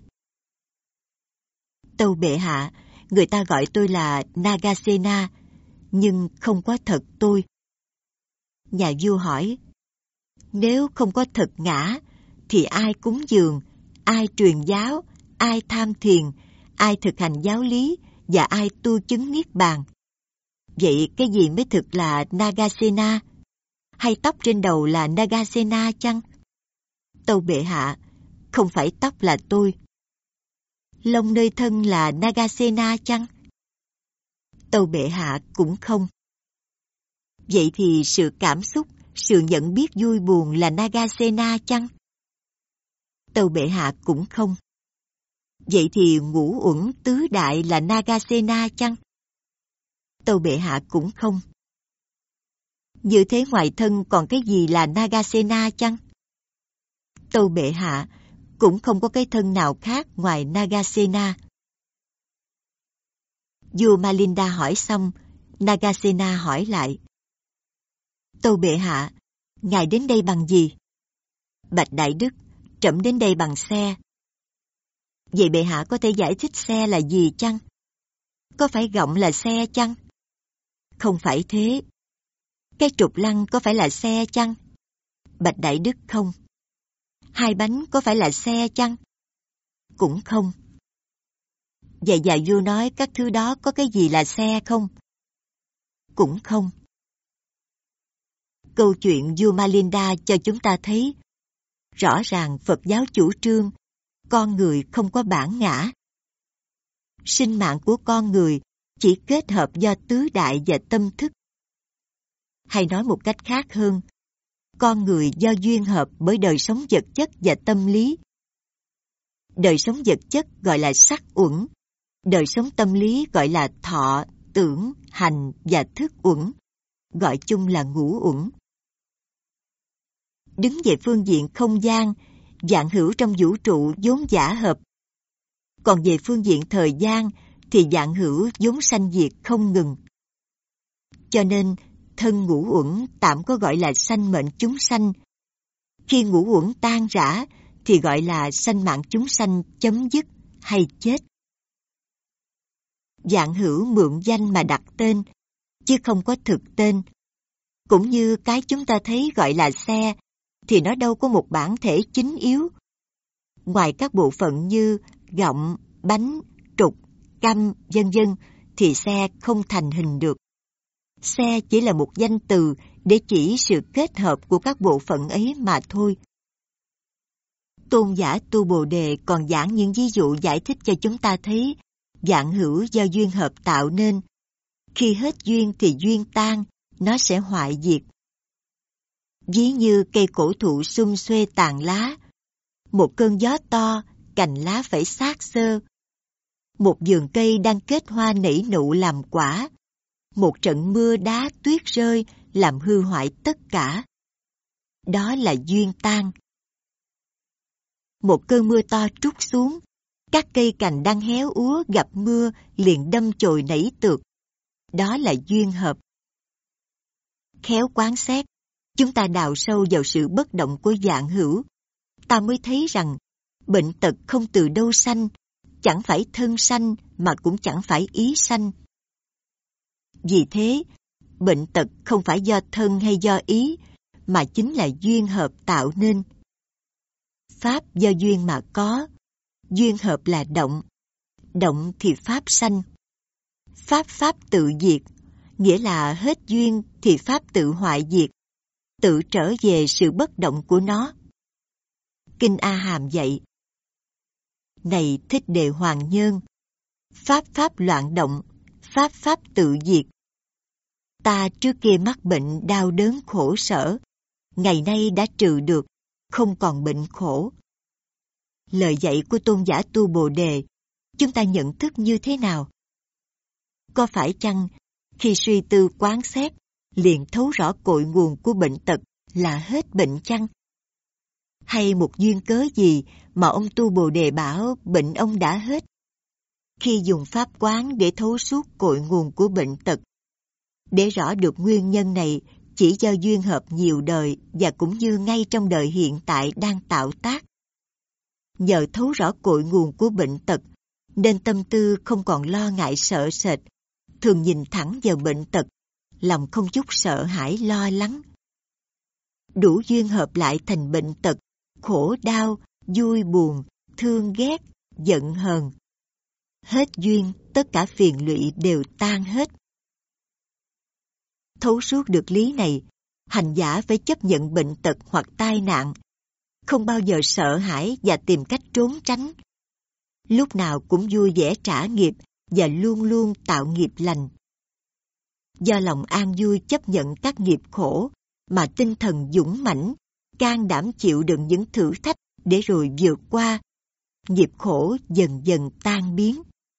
Tâu bệ hạ, người ta gọi tôi là Nagasena, nhưng không có thật tôi. Nhà vua hỏi: Nếu không có thật ngã, thì ai cúng dường, ai truyền giáo, ai tham thiền, ai thực hành giáo lý và ai tu chứng niết bàn? Vậy cái gì mới thực là Nagasena? Hay tóc trên đầu là Nagasena chăng? Tâu bệ hạ, không phải tóc là tôi. Lông nơi thân là Nagasena chăng? Tâu bệ hạ, cũng không. Vậy thì sự cảm xúc, sự nhận biết vui buồn là Nagasena chăng? Tâu bệ hạ, cũng không. Vậy thì ngũ uẩn tứ đại là Nagasena chăng? Tâu bệ hạ, cũng không. Như thế ngoài thân còn cái gì là Nagasena chăng? Tâu bệ hạ, cũng không có cái thân nào khác ngoài Nagasena. Vua Malinda hỏi xong, Nagasena hỏi lại: Tâu bệ hạ, ngài đến đây bằng gì? Bạch Đại Đức, trẫm đến đây bằng xe. Vậy bệ hạ có thể giải thích xe là gì chăng? Có phải gọng là xe chăng? Không phải thế. Cái trục lăng có phải là xe chăng? Bạch Đại Đức, không. Hai bánh có phải là xe chăng? Cũng không. Vậy và vua nói các thứ đó có cái gì là xe không? Cũng không. Câu chuyện vua Malinda cho chúng ta thấy rõ ràng Phật giáo chủ trương con người không có bản ngã. Sinh mạng của con người chỉ kết hợp do tứ đại và tâm thức. Hay nói một cách khác hơn, con người do duyên hợp bởi đời sống vật chất và tâm lý. Đời sống vật chất gọi là sắc uẩn, đời sống tâm lý gọi là thọ, tưởng, hành và thức uẩn, gọi chung là ngũ uẩn. Đứng về phương diện không gian, vạn hữu trong vũ trụ vốn giả hợp. Còn về phương diện thời gian thì vạn hữu vốn sanh diệt không ngừng. Cho nên thân ngũ uẩn tạm có gọi là sanh mệnh chúng sanh. Khi ngũ uẩn tan rã thì gọi là sanh mạng chúng sanh chấm dứt hay chết. Vạn hữu mượn danh mà đặt tên, chứ không có thực tên. Cũng như cái chúng ta thấy gọi là xe, thì nó đâu có một bản thể chính yếu. Ngoài các bộ phận như gọng, bánh, trục, căm, vân vân, thì xe không thành hình được. Xe chỉ là một danh từ để chỉ sự kết hợp của các bộ phận ấy mà thôi. Tôn giả Tu Bồ Đề còn giảng những ví dụ giải thích cho chúng ta thấy vạn hữu do duyên hợp tạo nên. Khi hết duyên thì duyên tan, nó sẽ hoại diệt. Ví như cây cổ thụ sum xuê tàn lá, một cơn gió to, cành lá phải xác xơ. một vườn cây đang kết hoa nảy nụ làm quả, một trận mưa đá tuyết rơi làm hư hoại tất cả. Đó là duyên tan. Một cơn mưa to trút xuống, các cây cành đang héo úa gặp mưa liền đâm chồi nảy tược. Đó là duyên hợp. Khéo quán xét, chúng ta đào sâu vào sự bất động của vạn hữu, ta mới thấy rằng bệnh tật không từ đâu sanh, chẳng phải thân sanh mà cũng chẳng phải ý sanh. Vì thế, bệnh tật không phải do thân hay do ý, mà chính là duyên hợp tạo nên. Pháp do duyên mà có, duyên hợp là động, động thì pháp sanh. Pháp tự diệt, nghĩa là hết duyên thì pháp tự hoại diệt, tự trở về sự bất động của nó. Kinh A Hàm dạy: Này Thích Đề Hoàng Nhân, pháp loạn động, pháp tự diệt. Ta trước kia mắc bệnh đau đớn khổ sở, ngày nay đã trừ được, không còn bệnh khổ. Lời dạy của tôn giả Tu Bồ Đề, chúng ta nhận thức như thế nào? Có phải chăng khi suy tư quán xét, liền thấu rõ cội nguồn của bệnh tật là hết bệnh chăng? Hay một duyên cớ gì mà ông Tu Bồ Đề bảo bệnh ông đã hết? Khi dùng pháp quán để thấu suốt cội nguồn của bệnh tật, để rõ được nguyên nhân này chỉ do duyên hợp nhiều đời và cũng như ngay trong đời hiện tại đang tạo tác. Nhờ thấu rõ cội nguồn của bệnh tật, nên tâm tư không còn lo ngại sợ sệt, thường nhìn thẳng vào bệnh tật, lòng không chút sợ hãi lo lắng. Đủ duyên hợp lại thành bệnh tật, khổ đau, vui buồn, thương ghét, giận hờn. Hết duyên, tất cả phiền lụy đều tan hết. Thấu suốt được lý này, hành giả phải chấp nhận bệnh tật hoặc tai nạn, không bao giờ sợ hãi và tìm cách trốn tránh. Lúc nào cũng vui vẻ trả nghiệp và luôn luôn tạo nghiệp lành. Do lòng an vui chấp nhận các nghiệp khổ, mà tinh thần dũng mãnh, can đảm chịu đựng những thử thách để rồi vượt qua, nghiệp khổ dần dần tan biến.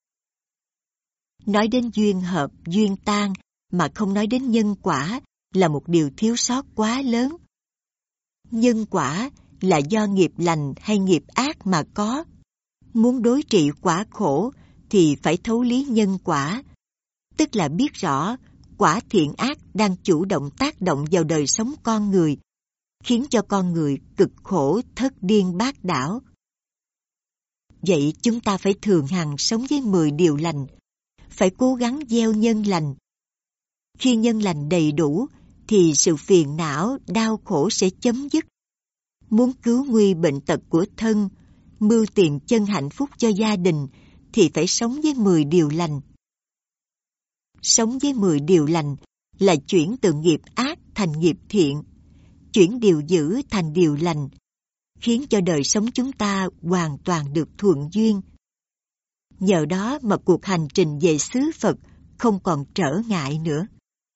Nói đến duyên hợp, duyên tan mà không nói đến nhân quả là một điều thiếu sót quá lớn. Nhân quả là do nghiệp lành hay nghiệp ác mà có. Muốn đối trị quả khổ thì phải thấu lý nhân quả, tức là biết rõ quả thiện ác đang chủ động tác động vào đời sống con người, khiến cho con người cực khổ thất điên bát đảo. Vậy chúng ta phải thường hằng sống với 10 điều lành, phải cố gắng gieo nhân lành. Khi nhân lành đầy đủ thì sự phiền não, đau khổ sẽ chấm dứt. Muốn cứu nguy bệnh tật của thân, mưu tìm chân hạnh phúc cho gia đình thì phải sống với 10 điều lành. Sống với 10 điều lành là chuyển từ nghiệp ác thành nghiệp thiện, chuyển điều dữ thành điều lành, khiến cho đời sống chúng ta hoàn toàn được thuận duyên. Nhờ đó mà cuộc hành trình về xứ Phật không còn trở ngại nữa.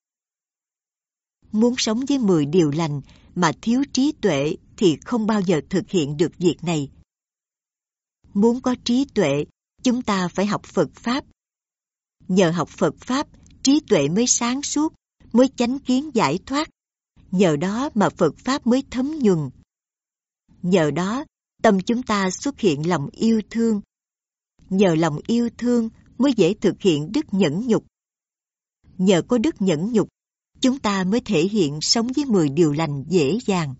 Muốn sống với 10 điều lành mà thiếu trí tuệ thì không bao giờ thực hiện được việc này. Muốn có trí tuệ, chúng ta phải học Phật Pháp. Nhờ học Phật Pháp, trí tuệ mới sáng suốt, mới chánh kiến giải thoát. Nhờ đó mà Phật Pháp mới thấm nhuần. Nhờ đó, tâm chúng ta xuất hiện lòng yêu thương. Nhờ lòng yêu thương mới dễ thực hiện đức nhẫn nhục. Nhờ có đức nhẫn nhục, chúng ta mới thể hiện sống với 10 điều lành dễ dàng.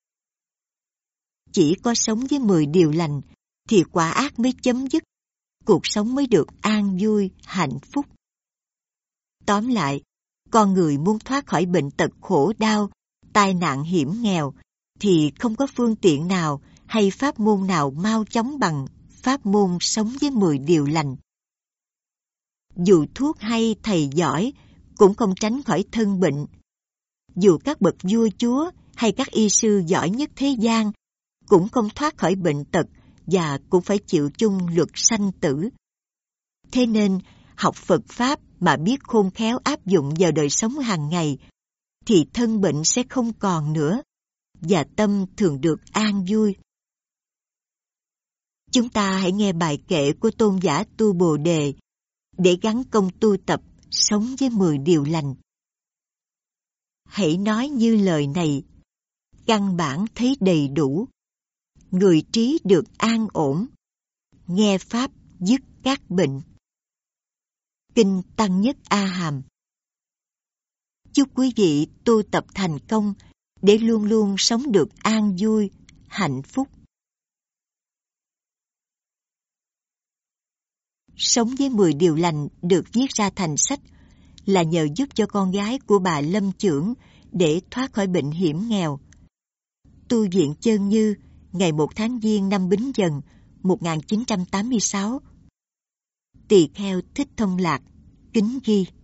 Chỉ có sống với 10 điều lành thì quả ác mới chấm dứt, cuộc sống mới được an vui, hạnh phúc. Tóm lại, con người muốn thoát khỏi bệnh tật khổ đau, tai nạn hiểm nghèo, thì không có phương tiện nào hay pháp môn nào mau chóng bằng pháp môn sống với 10 điều lành. Dù thuốc hay thầy giỏi, cũng không tránh khỏi thân bệnh. Dù các bậc vua chúa hay các y sư giỏi nhất thế gian, cũng không thoát khỏi bệnh tật và cũng phải chịu chung luật sanh tử. Thế nên, học Phật Pháp mà biết khôn khéo áp dụng vào đời sống hàng ngày, thì thân bệnh sẽ không còn nữa, và tâm thường được an vui. Chúng ta hãy nghe bài kệ của tôn giả Tu Bồ Đề để gắn công tu tập sống với 10 điều lành. Hãy nói như lời này, căn bản thấy đầy đủ, người trí được an ổn, nghe pháp dứt các bệnh. Kinh Tăng Nhất A Hàm. Chúc quý vị tu tập thành công để luôn luôn sống được an vui, hạnh phúc. Sống với 10 điều lành được viết ra thành sách là nhờ giúp cho con gái của bà Lâm Chưởng để thoát khỏi bệnh hiểm nghèo. Tu viện Chơn Như, ngày 1 tháng Giêng năm Bính Dần 1986. Tỳ kheo Thích Thông Lạc kính ghi.